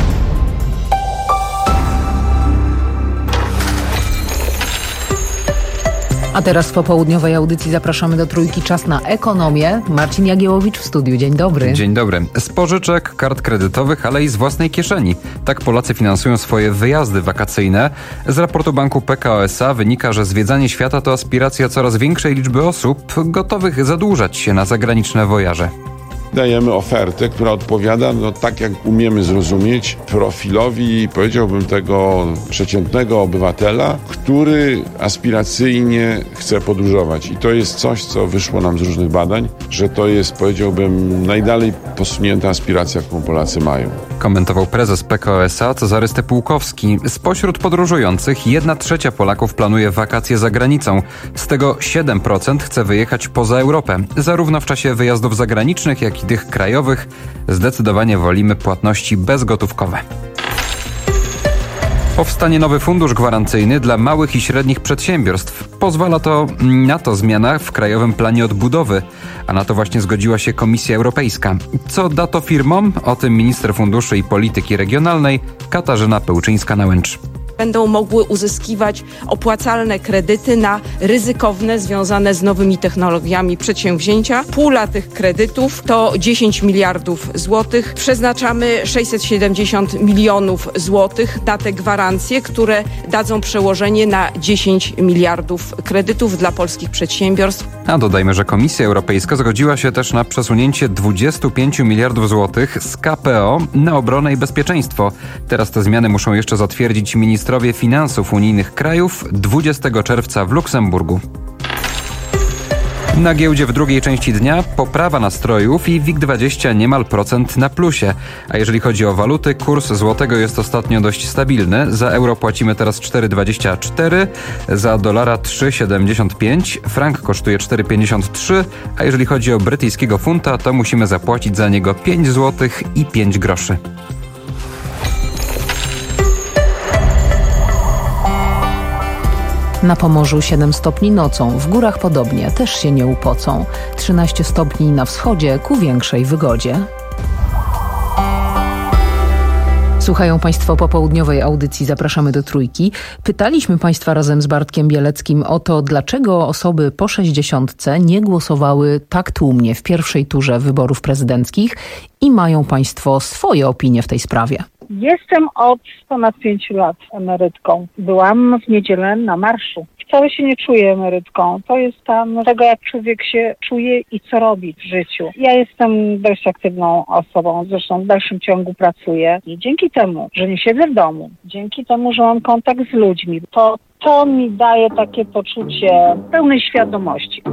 A teraz w popołudniowej audycji zapraszamy do Trójki. Czas na ekonomię. Marcin Jagiełowicz w studiu. Dzień dobry. Dzień dobry. Z pożyczek, kart kredytowych, ale i z własnej kieszeni. Tak Polacy finansują swoje wyjazdy wakacyjne. Z raportu banku P K O S A wynika, że zwiedzanie świata to aspiracja coraz większej liczby osób gotowych zadłużać się na zagraniczne wojaże. dajemy ofertę, która odpowiada, no tak jak umiemy zrozumieć, profilowi, powiedziałbym, tego przeciętnego obywatela, który aspiracyjnie chce podróżować. I to jest coś, co wyszło nam z różnych badań, że to jest, powiedziałbym, najdalej posunięta aspiracja, którą Polacy mają. Komentował prezes P K O S A Cezary Stepłukowski. Spośród podróżujących jedna trzecia Polaków planuje wakacje za granicą. Z tego siedem procent chce wyjechać poza Europę. Zarówno w czasie wyjazdów zagranicznych, jak i tych krajowych zdecydowanie wolimy płatności bezgotówkowe. Powstanie nowy fundusz gwarancyjny dla małych i średnich przedsiębiorstw. Pozwala to na to zmiana w Krajowym Planie Odbudowy, a na to właśnie zgodziła się Komisja Europejska. Co da to firmom? O tym minister funduszy i polityki regionalnej Katarzyna Pełczyńska-Nałęcz. Będą mogły uzyskiwać opłacalne kredyty na ryzykowne, związane z nowymi technologiami przedsięwzięcia. Pula tych kredytów to dziesięć miliardów złotych. Przeznaczamy sześćset siedemdziesiąt milionów złotych na te gwarancje, które dadzą przełożenie na dziesięć miliardów kredytów dla polskich przedsiębiorstw. A dodajmy, że Komisja Europejska zgodziła się też na przesunięcie dwadzieścia pięć miliardów złotych z K P O na obronę i bezpieczeństwo. Teraz te zmiany muszą jeszcze zatwierdzić ministrowie finansów unijnych krajów dwudziestego czerwca w Luksemburgu. Na giełdzie w drugiej części dnia poprawa nastrojów i WIG dwadzieścia niemal procent na plusie. A jeżeli chodzi o waluty, kurs złotego jest ostatnio dość stabilny. Za euro płacimy teraz cztery dwadzieścia cztery, za dolara trzy siedemdziesiąt pięć, frank kosztuje cztery pięćdziesiąt trzy, a jeżeli chodzi o brytyjskiego funta, to musimy zapłacić za niego pięć złotych i pięć groszy. Na Pomorzu siedem stopni nocą, w górach podobnie, też się nie upocą. trzynaście stopni na wschodzie, ku większej wygodzie. Słuchają Państwo popołudniowej audycji Zapraszamy do Trójki. Pytaliśmy Państwa razem z Bartkiem Bieleckim o to, dlaczego osoby po sześćdziesiątce nie głosowały tak tłumnie w pierwszej turze wyborów prezydenckich i mają Państwo swoje opinie w tej sprawie. Jestem od ponad pięciu lat emerytką. Byłam w niedzielę na marszu. Wcale się nie czuję emerytką. To jest tam tego, jak człowiek się czuje i co robi w życiu. Ja jestem dość aktywną osobą, zresztą w dalszym ciągu pracuję. I dzięki temu, że nie siedzę w domu, dzięki temu, że mam kontakt z ludźmi, to to mi daje takie poczucie pełnej świadomości.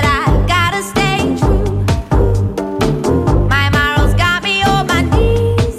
My morals got me on my knees.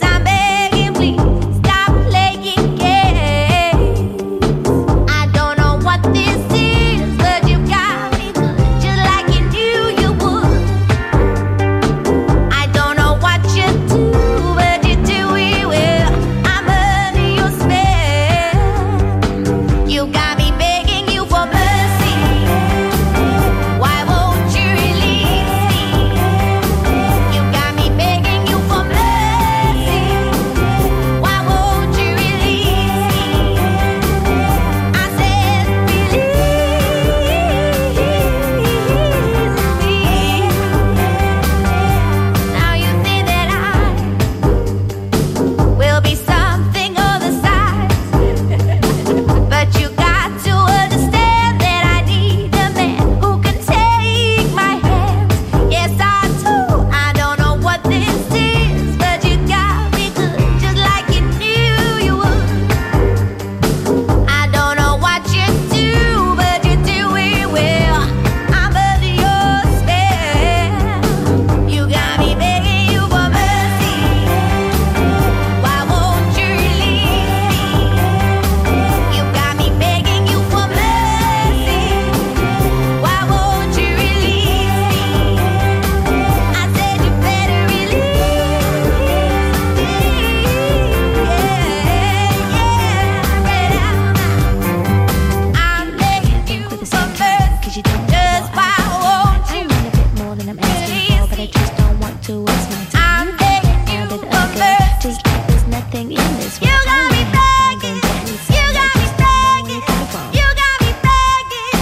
everything in this world. You got me begging, you got me begging, you got me begging.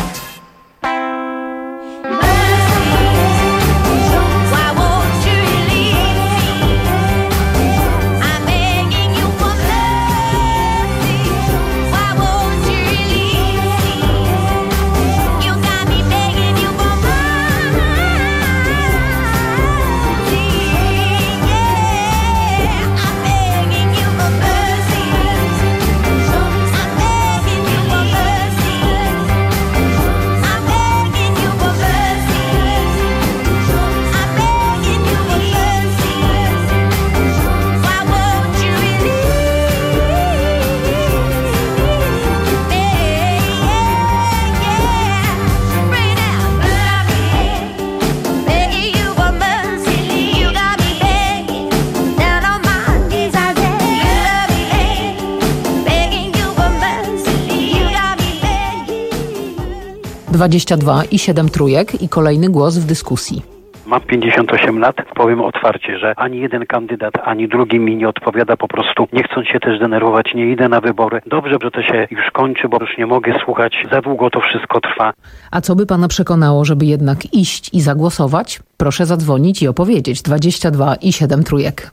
Mercy, why won't you leave me? I'm begging you for mercy. Why won't you leave me? You got me begging you for mercy. dwadzieścia dwa i siedem trójek i kolejny głos w dyskusji. Mam pięćdziesiąt osiem lat, powiem otwarcie, że ani jeden kandydat, ani drugi mi nie odpowiada, po prostu nie chcąc się też denerwować, nie idę na wybory. Dobrze, że to się już kończy, bo już nie mogę słuchać, za długo to wszystko trwa. A co by pana przekonało, żeby jednak iść i zagłosować? Proszę zadzwonić i opowiedzieć. dwadzieścia dwa i siedem trójek.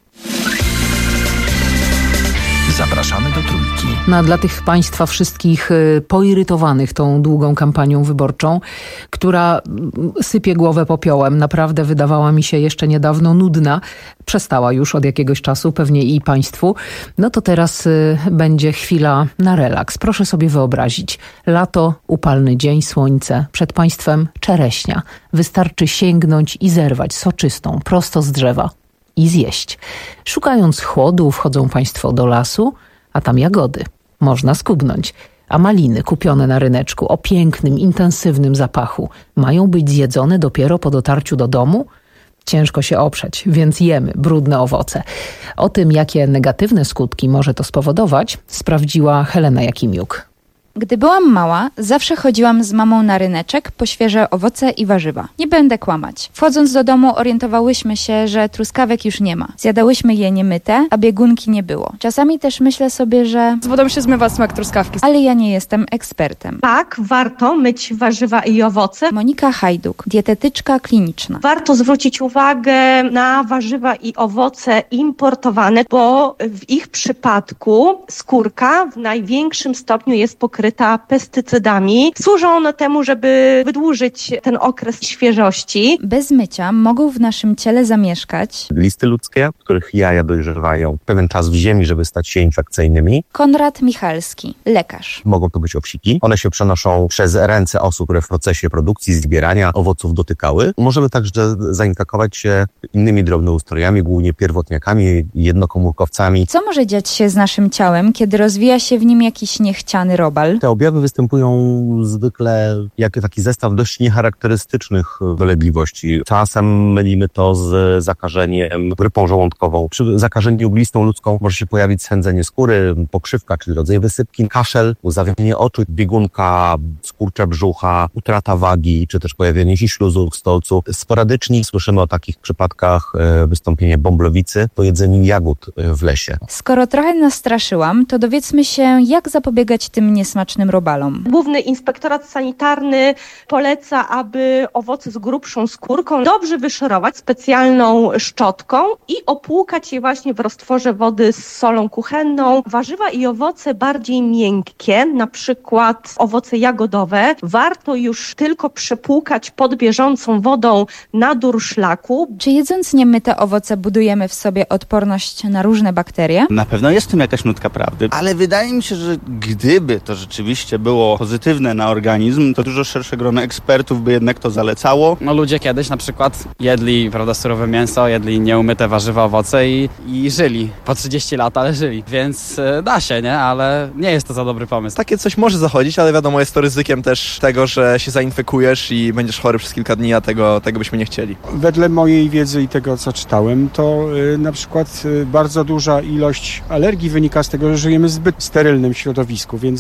Zapraszamy do Trójki. No a dla tych państwa wszystkich poirytowanych tą długą kampanią wyborczą, która sypie głowę popiołem, naprawdę wydawała mi się jeszcze niedawno nudna, przestała już od jakiegoś czasu, pewnie i państwu, no to teraz y, będzie chwila na relaks. Proszę sobie wyobrazić, lato, upalny dzień, słońce, przed państwem czereśnia. Wystarczy sięgnąć i zerwać soczystą, prosto z drzewa i zjeść. Szukając chłodu wchodzą państwo do lasu, a tam jagody. Można skubnąć. A maliny kupione na ryneczku o pięknym, intensywnym zapachu mają być zjedzone dopiero po dotarciu do domu? Ciężko się oprzeć, więc jemy brudne owoce. O tym, jakie negatywne skutki może to spowodować, sprawdziła Helena Jakimiuk. Gdy byłam mała, zawsze chodziłam z mamą na ryneczek po świeże owoce i warzywa. Nie będę kłamać. Wchodząc do domu orientowałyśmy się, że truskawek już nie ma. Zjadałyśmy je niemyte, a biegunki nie było. Czasami też myślę sobie, że z wodą się zmywa smak truskawki. Ale ja nie jestem ekspertem. Tak, warto myć warzywa i owoce. Monika Hajduk, dietetyczka kliniczna. Warto zwrócić uwagę na warzywa i owoce importowane, bo w ich przypadku skórka w największym stopniu jest pokryta pestycydami. Służą one temu, żeby wydłużyć ten okres świeżości. Bez mycia mogą w naszym ciele zamieszkać listy ludzkie, w których jaja dojrzewają pewien czas w ziemi, żeby stać się infekcyjnymi. Konrad Michalski, lekarz. Mogą to być owsiki. One się przenoszą przez ręce osób, które w procesie produkcji, zbierania owoców dotykały. Możemy także zainfekować się innymi drobnoustrojami, głównie pierwotniakami, jednokomórkowcami. Co może dziać się z naszym ciałem, kiedy rozwija się w nim jakiś niechciany robal? Te objawy występują zwykle jako taki zestaw dość niecharakterystycznych dolegliwości. Czasem mylimy to z zakażeniem grypą żołądkową. Przy zakażeniu glistą ludzką może się pojawić swędzenie skóry, pokrzywka, czyli rodzaj wysypki, kaszel, łzawienie oczu, biegunka, skurcze brzucha, utrata wagi, czy też pojawienie się śluzu w stolcu. Sporadycznie słyszymy o takich przypadkach wystąpienia bąblowicy po jedzeniu jagód w lesie. Skoro trochę nastraszyłam, to dowiedzmy się, jak zapobiegać tym niesmacznym robalom. Główny Inspektorat Sanitarny poleca, aby owoce z grubszą skórką dobrze wyszorować specjalną szczotką i opłukać je właśnie w roztworze wody z solą kuchenną. Warzywa i owoce bardziej miękkie, na przykład owoce jagodowe, warto już tylko przepłukać pod bieżącą wodą na durszlaku. Czy jedząc niemyte owoce budujemy w sobie odporność na różne bakterie? Na pewno jest w tym jakaś nutka prawdy, ale wydaje mi się, że gdyby to rzeczywiście było pozytywne na organizm, to dużo szersze grono ekspertów by jednak to zalecało. No ludzie kiedyś na przykład jedli, prawda, surowe mięso, jedli nieumyte warzywa, owoce i, i żyli. Po trzydzieści lat, ale żyli. Więc y, da się, nie? Ale nie jest to za dobry pomysł. Takie coś może zachodzić, ale wiadomo, jest to ryzykiem też tego, że się zainfekujesz i będziesz chory przez kilka dni, a tego, tego byśmy nie chcieli. Wedle mojej wiedzy i tego, co czytałem, to y, na przykład y, bardzo duża ilość alergii wynika z tego, że żyjemy w zbyt sterylnym środowisku, więc zapewne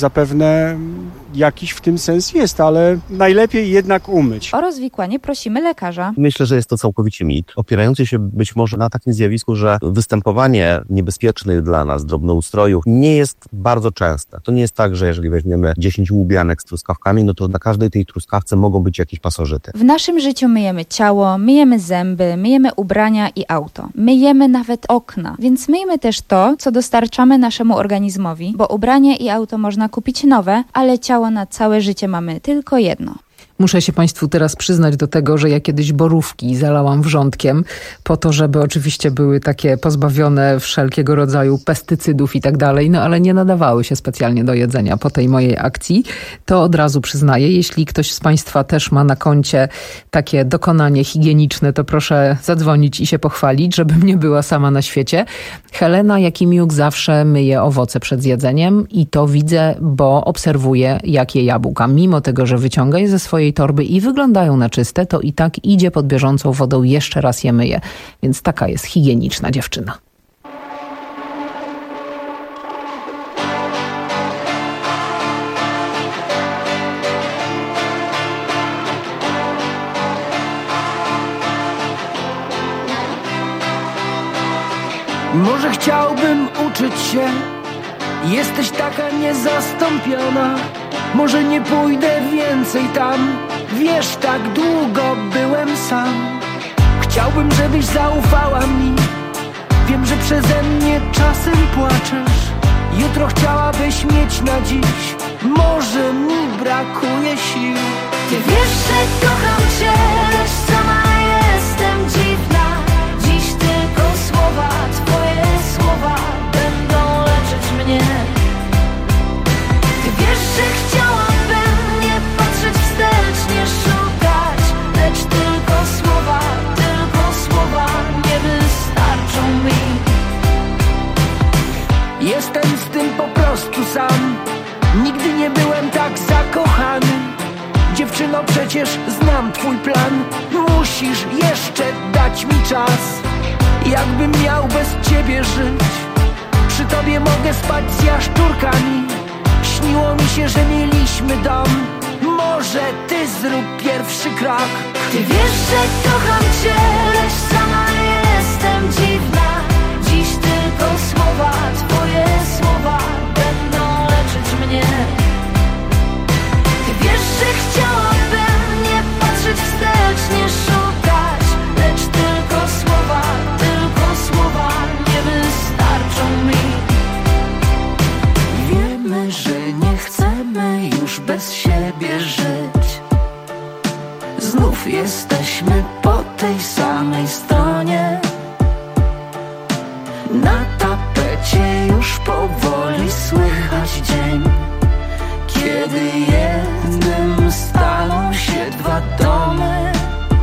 zapewne jakiś w tym sens jest, ale najlepiej jednak umyć. O rozwikłanie prosimy lekarza. Myślę, że jest to całkowicie mit, opierający się być może na takim zjawisku, że występowanie niebezpiecznych dla nas drobnoustrojów nie jest bardzo częste. To nie jest tak, że jeżeli weźmiemy dziesięć łubianek z truskawkami, no to na każdej tej truskawce mogą być jakieś pasożyty. W naszym życiu myjemy ciało, myjemy zęby, myjemy ubrania i auto. Myjemy nawet okna, więc myjmy też to, co dostarczamy naszemu organizmowi, bo ubranie i auto można kupić nowe, ale ciało na całe życie mamy tylko jedno. Muszę się Państwu teraz przyznać do tego, że ja kiedyś borówki zalałam wrzątkiem po to, żeby oczywiście były takie pozbawione wszelkiego rodzaju pestycydów i tak dalej, no ale nie nadawały się specjalnie do jedzenia po tej mojej akcji. To od razu przyznaję. Jeśli ktoś z Państwa też ma na koncie takie dokonanie higieniczne, to proszę zadzwonić i się pochwalić, żebym nie była sama na świecie. Helena Jakimiuk zawsze myje owoce przed jedzeniem i to widzę, bo obserwuję, jak je jabłka. Mimo tego, że wyciąga je ze swojej torby i wyglądają na czyste, to i tak idzie pod bieżącą wodą, jeszcze raz je myje. Więc taka jest higieniczna dziewczyna. Może chciałbym uczyć się, jesteś taka niezastąpiona. Może nie pójdę więcej tam, wiesz, tak długo byłem sam. Chciałbym, żebyś zaufała mi, wiem, że przeze mnie czasem płaczesz. Jutro chciałabyś mieć na dziś, może mi brakuje sił. Ty wiesz, że kocham cię, lecz sama jestem dziwna. Dziś tylko słowa, twoje słowa będą leczyć mnie. Ty wiesz, że chciałabym nie patrzeć wstecz, nie szukać, lecz tylko słowa, tylko słowa nie wystarczą mi. Jestem z tym po prostu sam, nigdy nie byłem tak zakochany. Dziewczyno, przecież znam twój plan, musisz jeszcze dać mi czas. Jakbym miał bez ciebie żyć, przy tobie mogę spać z jaszczurkami. Śniło mi się, że mieliśmy dom, może ty zrób pierwszy krok. Ty wiesz, że kocham cię, lecz sama jestem dziwna. Dziś tylko słowa, twoje słowa będą leczyć mnie. Ty wiesz, że chciałabym nie patrzeć wstecz, nie szukać, lecz tylko słowa, tylko słowa nie wystarczą mi. Wiemy, że nie chcemy już bez siebie żyć. Znów jesteśmy po tej samej stronie. Na tapecie już powoli słychać dzień, kiedy jednym staną się dwa domy.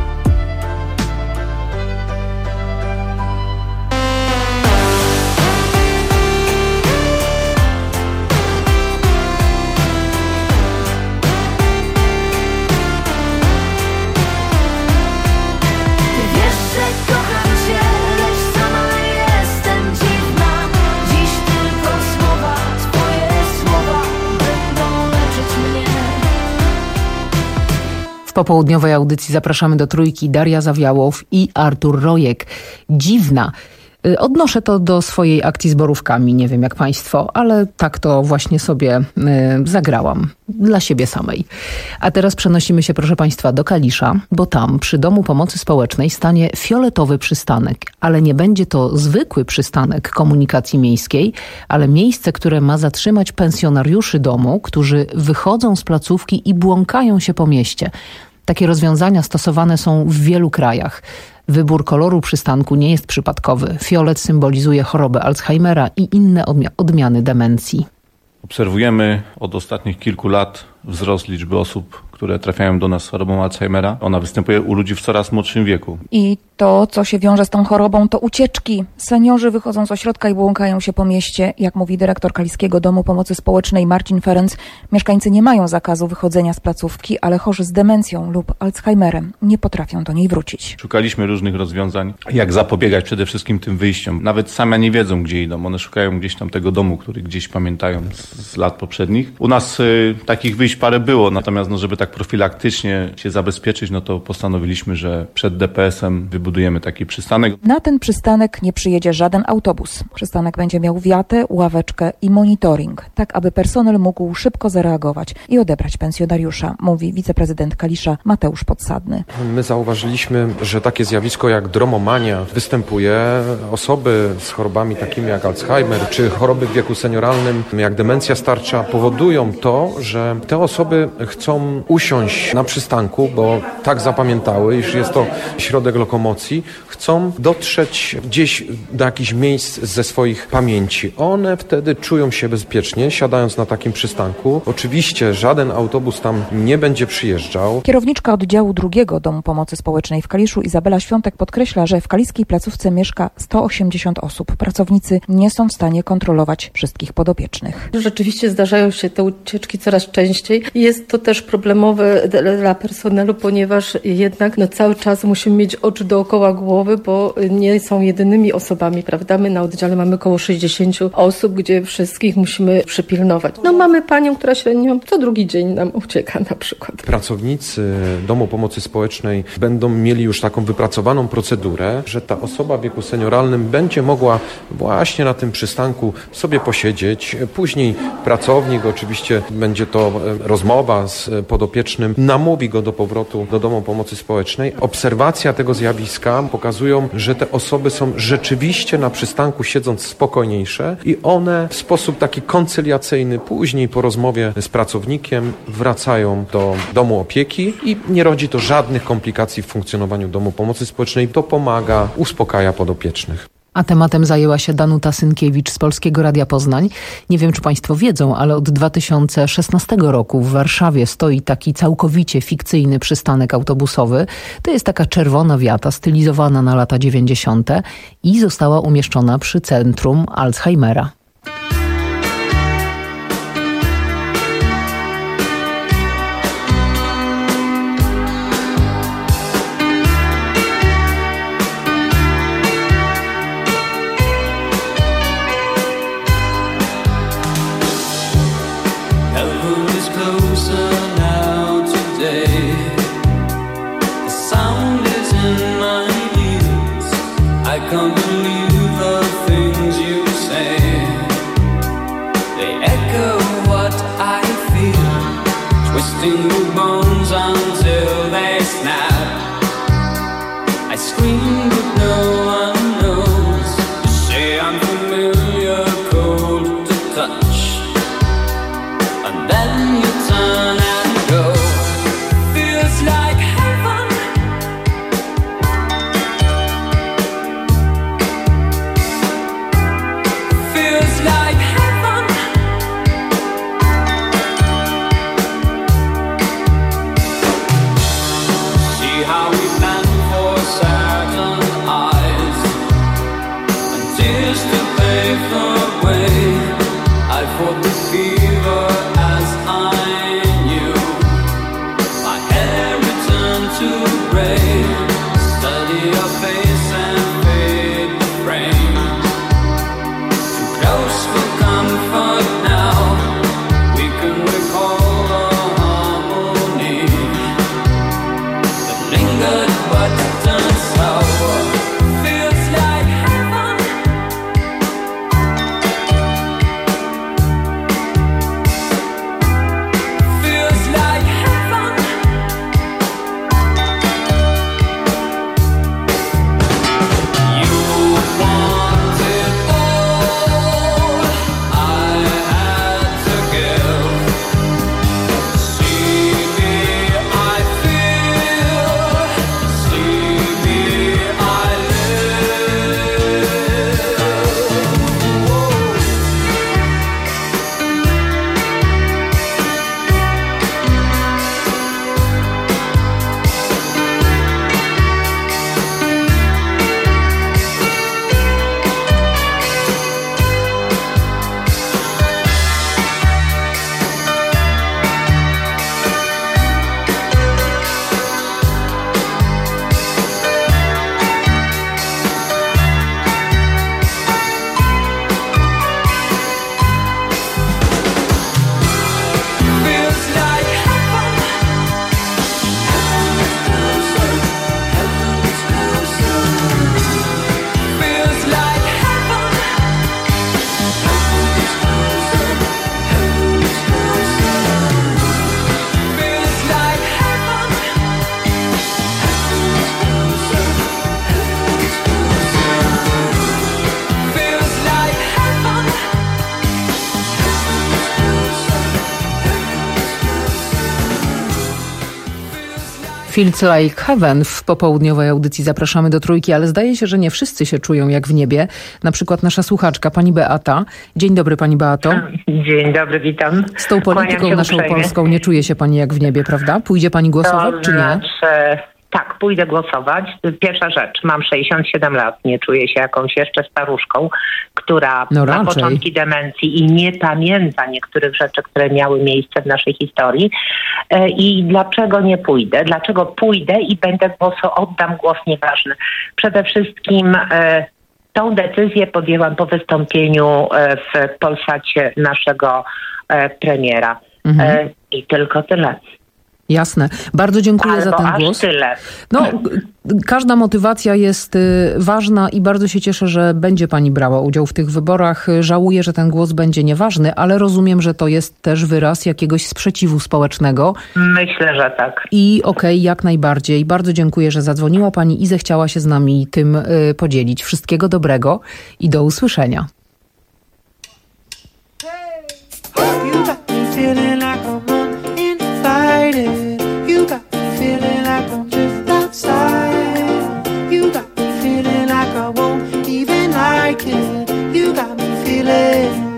W popołudniowej audycji zapraszamy do Trójki Daria Zawiałow i Artur Rojek. Dziwna. Odnoszę to do swojej akcji z borówkami. Nie wiem jak państwo, ale tak to właśnie sobie y, zagrałam. Dla siebie samej. A teraz przenosimy się, proszę państwa, do Kalisza, bo tam przy Domu Pomocy Społecznej stanie fioletowy przystanek. Ale nie będzie to zwykły przystanek komunikacji miejskiej, ale miejsce, które ma zatrzymać pensjonariuszy domu, którzy wychodzą z placówki i błąkają się po mieście. Takie rozwiązania stosowane są w wielu krajach. Wybór koloru przystanku nie jest przypadkowy. Fiolet symbolizuje chorobę Alzheimera i inne odmi- odmiany demencji. Obserwujemy od ostatnich kilku lat wzrost liczby osób, które trafiają do nas z chorobą Alzheimera. Ona występuje u ludzi w coraz młodszym wieku. I To, co się wiąże z tą chorobą, to ucieczki. Seniorzy wychodzą z ośrodka i błąkają się po mieście. Jak mówi dyrektor Kaliskiego Domu Pomocy Społecznej Marcin Ferenc, mieszkańcy nie mają zakazu wychodzenia z placówki, ale chorzy z demencją lub Alzheimerem nie potrafią do niej wrócić. Szukaliśmy różnych rozwiązań, jak zapobiegać przede wszystkim tym wyjściom. Nawet same nie wiedzą, gdzie idą. One szukają gdzieś tam tego domu, który gdzieś pamiętają z, z lat poprzednich. U nas y, takich wyjść parę było, natomiast no, żeby tak profilaktycznie się zabezpieczyć, no to postanowiliśmy, że przed D P S-em wybudujemy taki przystanek. Na ten przystanek nie przyjedzie żaden autobus. Przystanek będzie miał wiatę, ławeczkę i monitoring, tak aby personel mógł szybko zareagować i odebrać pensjonariusza, mówi wiceprezydent Kalisza Mateusz Podsadny. My zauważyliśmy, że takie zjawisko jak dromomania występuje. Osoby z chorobami takimi jak Alzheimer czy choroby w wieku senioralnym jak demencja starcza powodują to, że te osoby chcą usiąść na przystanku, bo tak zapamiętały, iż jest to środek lokomocji, chcą dotrzeć gdzieś do jakichś miejsc ze swoich pamięci. One wtedy czują się bezpiecznie, siadając na takim przystanku. Oczywiście żaden autobus tam nie będzie przyjeżdżał. Kierowniczka oddziału drugiego Domu Pomocy Społecznej w Kaliszu Izabela Świątek podkreśla, że w kaliskiej placówce mieszka sto osiemdziesiąt osób. Pracownicy nie są w stanie kontrolować wszystkich podopiecznych. Rzeczywiście zdarzają się te ucieczki coraz częściej. Jest to też problemowe dla personelu, ponieważ jednak no, cały czas musimy mieć oczy dookoła głowy, bo nie są jedynymi osobami, prawda? My na oddziale mamy około sześćdziesiąt osób, gdzie wszystkich musimy przypilnować. No mamy panią, która średnio co drugi dzień nam ucieka na przykład. Pracownicy Domu Pomocy Społecznej będą mieli już taką wypracowaną procedurę, że ta osoba w wieku senioralnym będzie mogła właśnie na tym przystanku sobie posiedzieć. Później pracownik, oczywiście będzie to rozmowa z podopiecznym, namówi go do powrotu do Domu Pomocy Społecznej. Obserwacja tego zjawiska pokazują, że te osoby są rzeczywiście na przystanku siedząc spokojniejsze i one w sposób taki koncyliacyjny później po rozmowie z pracownikiem wracają do domu opieki i nie rodzi to żadnych komplikacji w funkcjonowaniu Domu Pomocy Społecznej. To pomaga, uspokaja podopiecznych. A tematem zajęła się Danuta Synkiewicz z Polskiego Radia Poznań. Nie wiem, czy Państwo wiedzą, ale od dwa tysiące szesnastego roku w Warszawie stoi taki całkowicie fikcyjny przystanek autobusowy. To jest taka czerwona wiata stylizowana na lata dziewięćdziesiąte i została umieszczona przy centrum Alzheimera. Feels Like Heaven w popołudniowej audycji zapraszamy do Trójki, ale zdaje się, że nie wszyscy się czują jak w niebie. Na przykład nasza słuchaczka, pani Beata. Dzień dobry, pani Beato. Dzień dobry, witam. Z tą polityką naszą uprzejmie. Polską nie czuje się pani jak w niebie, prawda? Pójdzie pani głosować, to czy nie? Znaczy, tak, pójdę głosować. Pierwsza rzecz, mam sześćdziesiąt siedem lat, nie czuję się jakąś jeszcze staruszką, która no ma raczej. początki demencji i nie pamięta niektórych rzeczy, które miały miejsce w naszej historii. I dlaczego nie pójdę? Dlaczego pójdę i będę głosu, oddam głos nieważny? Przede wszystkim e, tą decyzję podjęłam po wystąpieniu e, w Polsacie naszego e, premiera. Mhm. E, I tylko tyle. Jasne. Bardzo dziękuję Albo za ten aż głos. Tyle. No, każda motywacja jest ważna i bardzo się cieszę, że będzie pani brała udział w tych wyborach. Żałuję, że ten głos będzie nieważny, ale rozumiem, że to jest też wyraz jakiegoś sprzeciwu społecznego. Myślę, że tak. I okej, okay, jak najbardziej. Bardzo dziękuję, że zadzwoniła pani i zechciała się z nami tym y, podzielić. Wszystkiego dobrego i do usłyszenia. You got me feeling like I'm just outside. You got me feeling like I won't even like it. You got me feeling.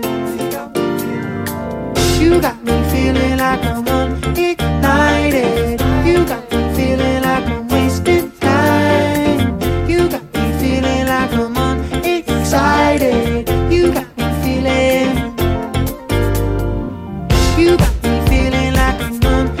You got me feeling like I'm unignited. You got me feeling like I'm wasting time. You got me feeling like I'm unexcited. You got me feeling. You got me feeling like I'm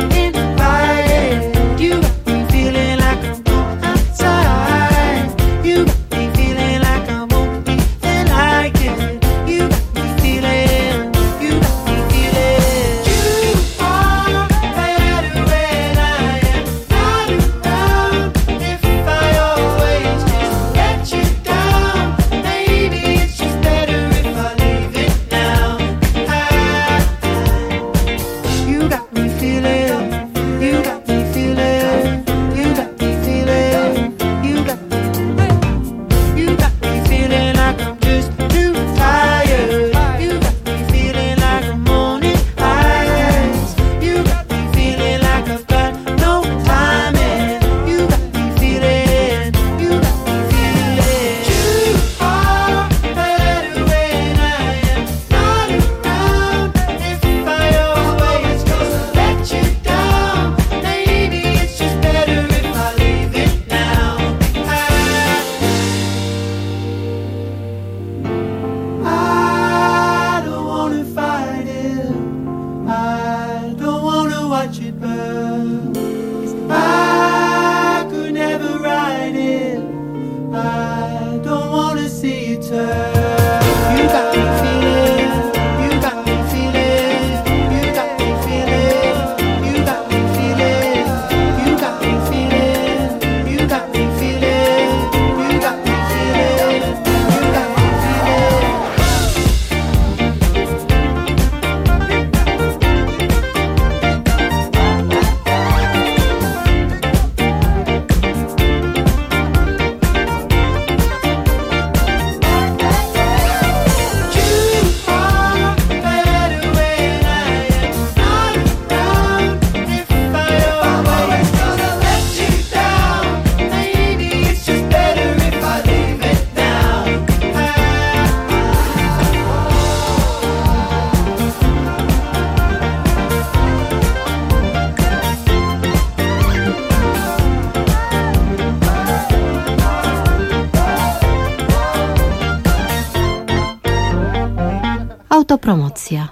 Autopromocja.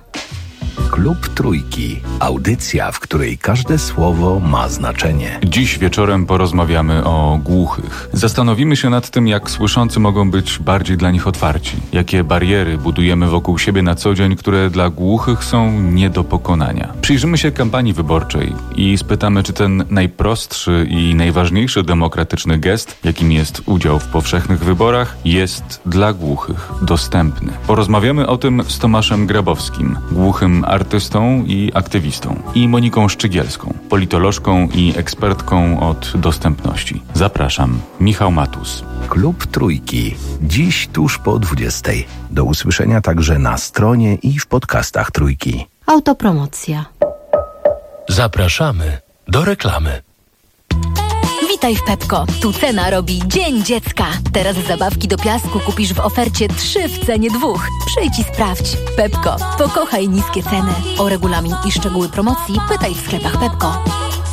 Klub Trójki. Audycja, w której każde słowo ma znaczenie. Dziś wieczorem porozmawiamy o głuchych. Zastanowimy się nad tym, jak słyszący mogą być bardziej dla nich otwarci. Jakie bariery budujemy wokół siebie na co dzień, które dla głuchych są nie do pokonania. Przyjrzymy się kampanii wyborczej i spytamy, czy ten najprostszy i najważniejszy demokratyczny gest, jakim jest udział w powszechnych wyborach, jest dla głuchych dostępny. Porozmawiamy o tym z Tomaszem Grabowskim, głuchym artystą i aktywistą, i Moniką Szczygielską, politolożką i ekspertką od dostępności. Zapraszam, Michał Matus. Klub Trójki. Dziś tuż po dwudziestej. Do usłyszenia także na stronie i w podcastach Trójki. Autopromocja. Zapraszamy do reklamy. Witaj w Pepko. Tu cena robi Dzień Dziecka. Teraz zabawki do piasku kupisz w ofercie trzy w cenie dwóch. Przyjdź i sprawdź. Pepko. Pokochaj niskie ceny. O regulamin i szczegóły promocji pytaj w sklepach Pepko.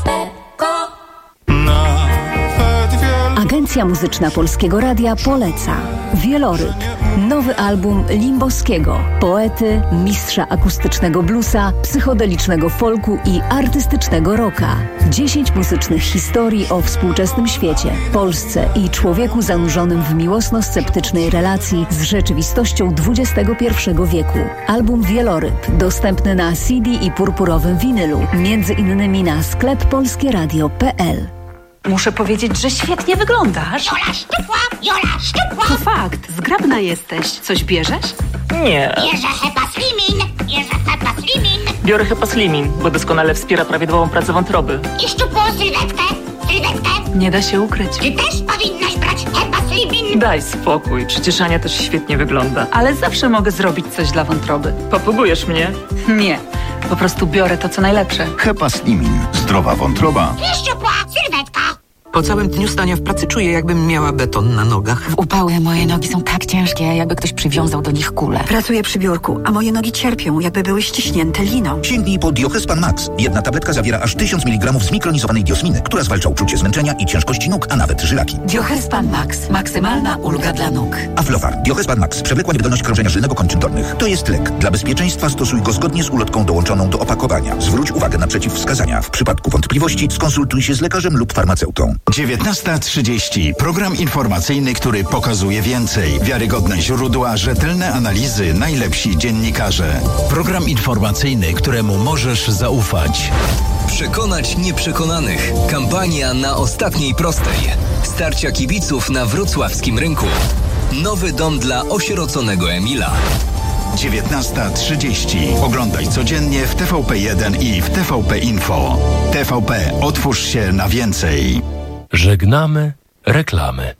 Agencja Muzyczna Polskiego Radia poleca Wieloryb, nowy album Limbowskiego, poety, mistrza akustycznego bluesa, psychodelicznego folku i artystycznego rocka. Dziesięć muzycznych historii o współczesnym świecie, Polsce i człowieku zanurzonym w miłosno-sceptycznej relacji z rzeczywistością dwudziestego pierwszego wieku. Album Wieloryb dostępny na C D i purpurowym winylu, między innymi na sklep polskieradio kropka p l. Muszę powiedzieć, że świetnie wyglądasz. Jola szczupła, Jola szczupła. To fakt, zgrabna jesteś. Coś bierzesz? Nie. Bierze Hepa Slimin, bierze Hepa Slimin. Biorę Hepa Slimin, bo doskonale wspiera prawidłową pracę wątroby. I szczupłą sylwetkę, sylwetkę. Nie da się ukryć. Ty też powinnaś brać Hepa Slimin. Daj spokój, przecież Ania też świetnie wygląda. Ale zawsze mogę zrobić coś dla wątroby. Popugujesz mnie? Nie, po prostu biorę to, co najlepsze. Hepa Slimin. Zdrowa wątroba. I szczupła sylwetka. Po całym dniu stania w pracy czuję, jakbym miała beton na nogach. W upały moje nogi są tak ciężkie, jakby ktoś przywiązał do nich kulę. Pracuję przy biurku, a moje nogi cierpią, jakby były ściśnięte liną. Sięgnij po Diochespan Max. Jedna tabletka zawiera aż tysiąc miligramów zmikronizowanej diosminy, która zwalcza uczucie zmęczenia i ciężkości nóg, a nawet żylaki. Diochespan Max. Maksymalna ulga dla nóg. Aflofar. Diochespan Max. Przewlekła niewydolność krążenia żylnego kończyn dolnych. To jest lek. Dla bezpieczeństwa stosuj go zgodnie z ulotką dołączoną do opakowania. Zwróć uwagę na przeciwwskazania. W przypadku wątpliwości skonsultuj się z lekarzem lub farmaceutą. dziewiętnasta trzydzieści. Program informacyjny, który pokazuje więcej. Wiarygodne źródła, rzetelne analizy, najlepsi dziennikarze. Program informacyjny, któremu możesz zaufać. Przekonać nieprzekonanych. Kampania na ostatniej prostej. Starcia kibiców na wrocławskim rynku. Nowy dom dla osieroconego Emila. dziewiętnasta trzydzieści. Oglądaj codziennie w T V P jeden i w T V P Info. T V P. Otwórz się na więcej. Żegnamy reklamy.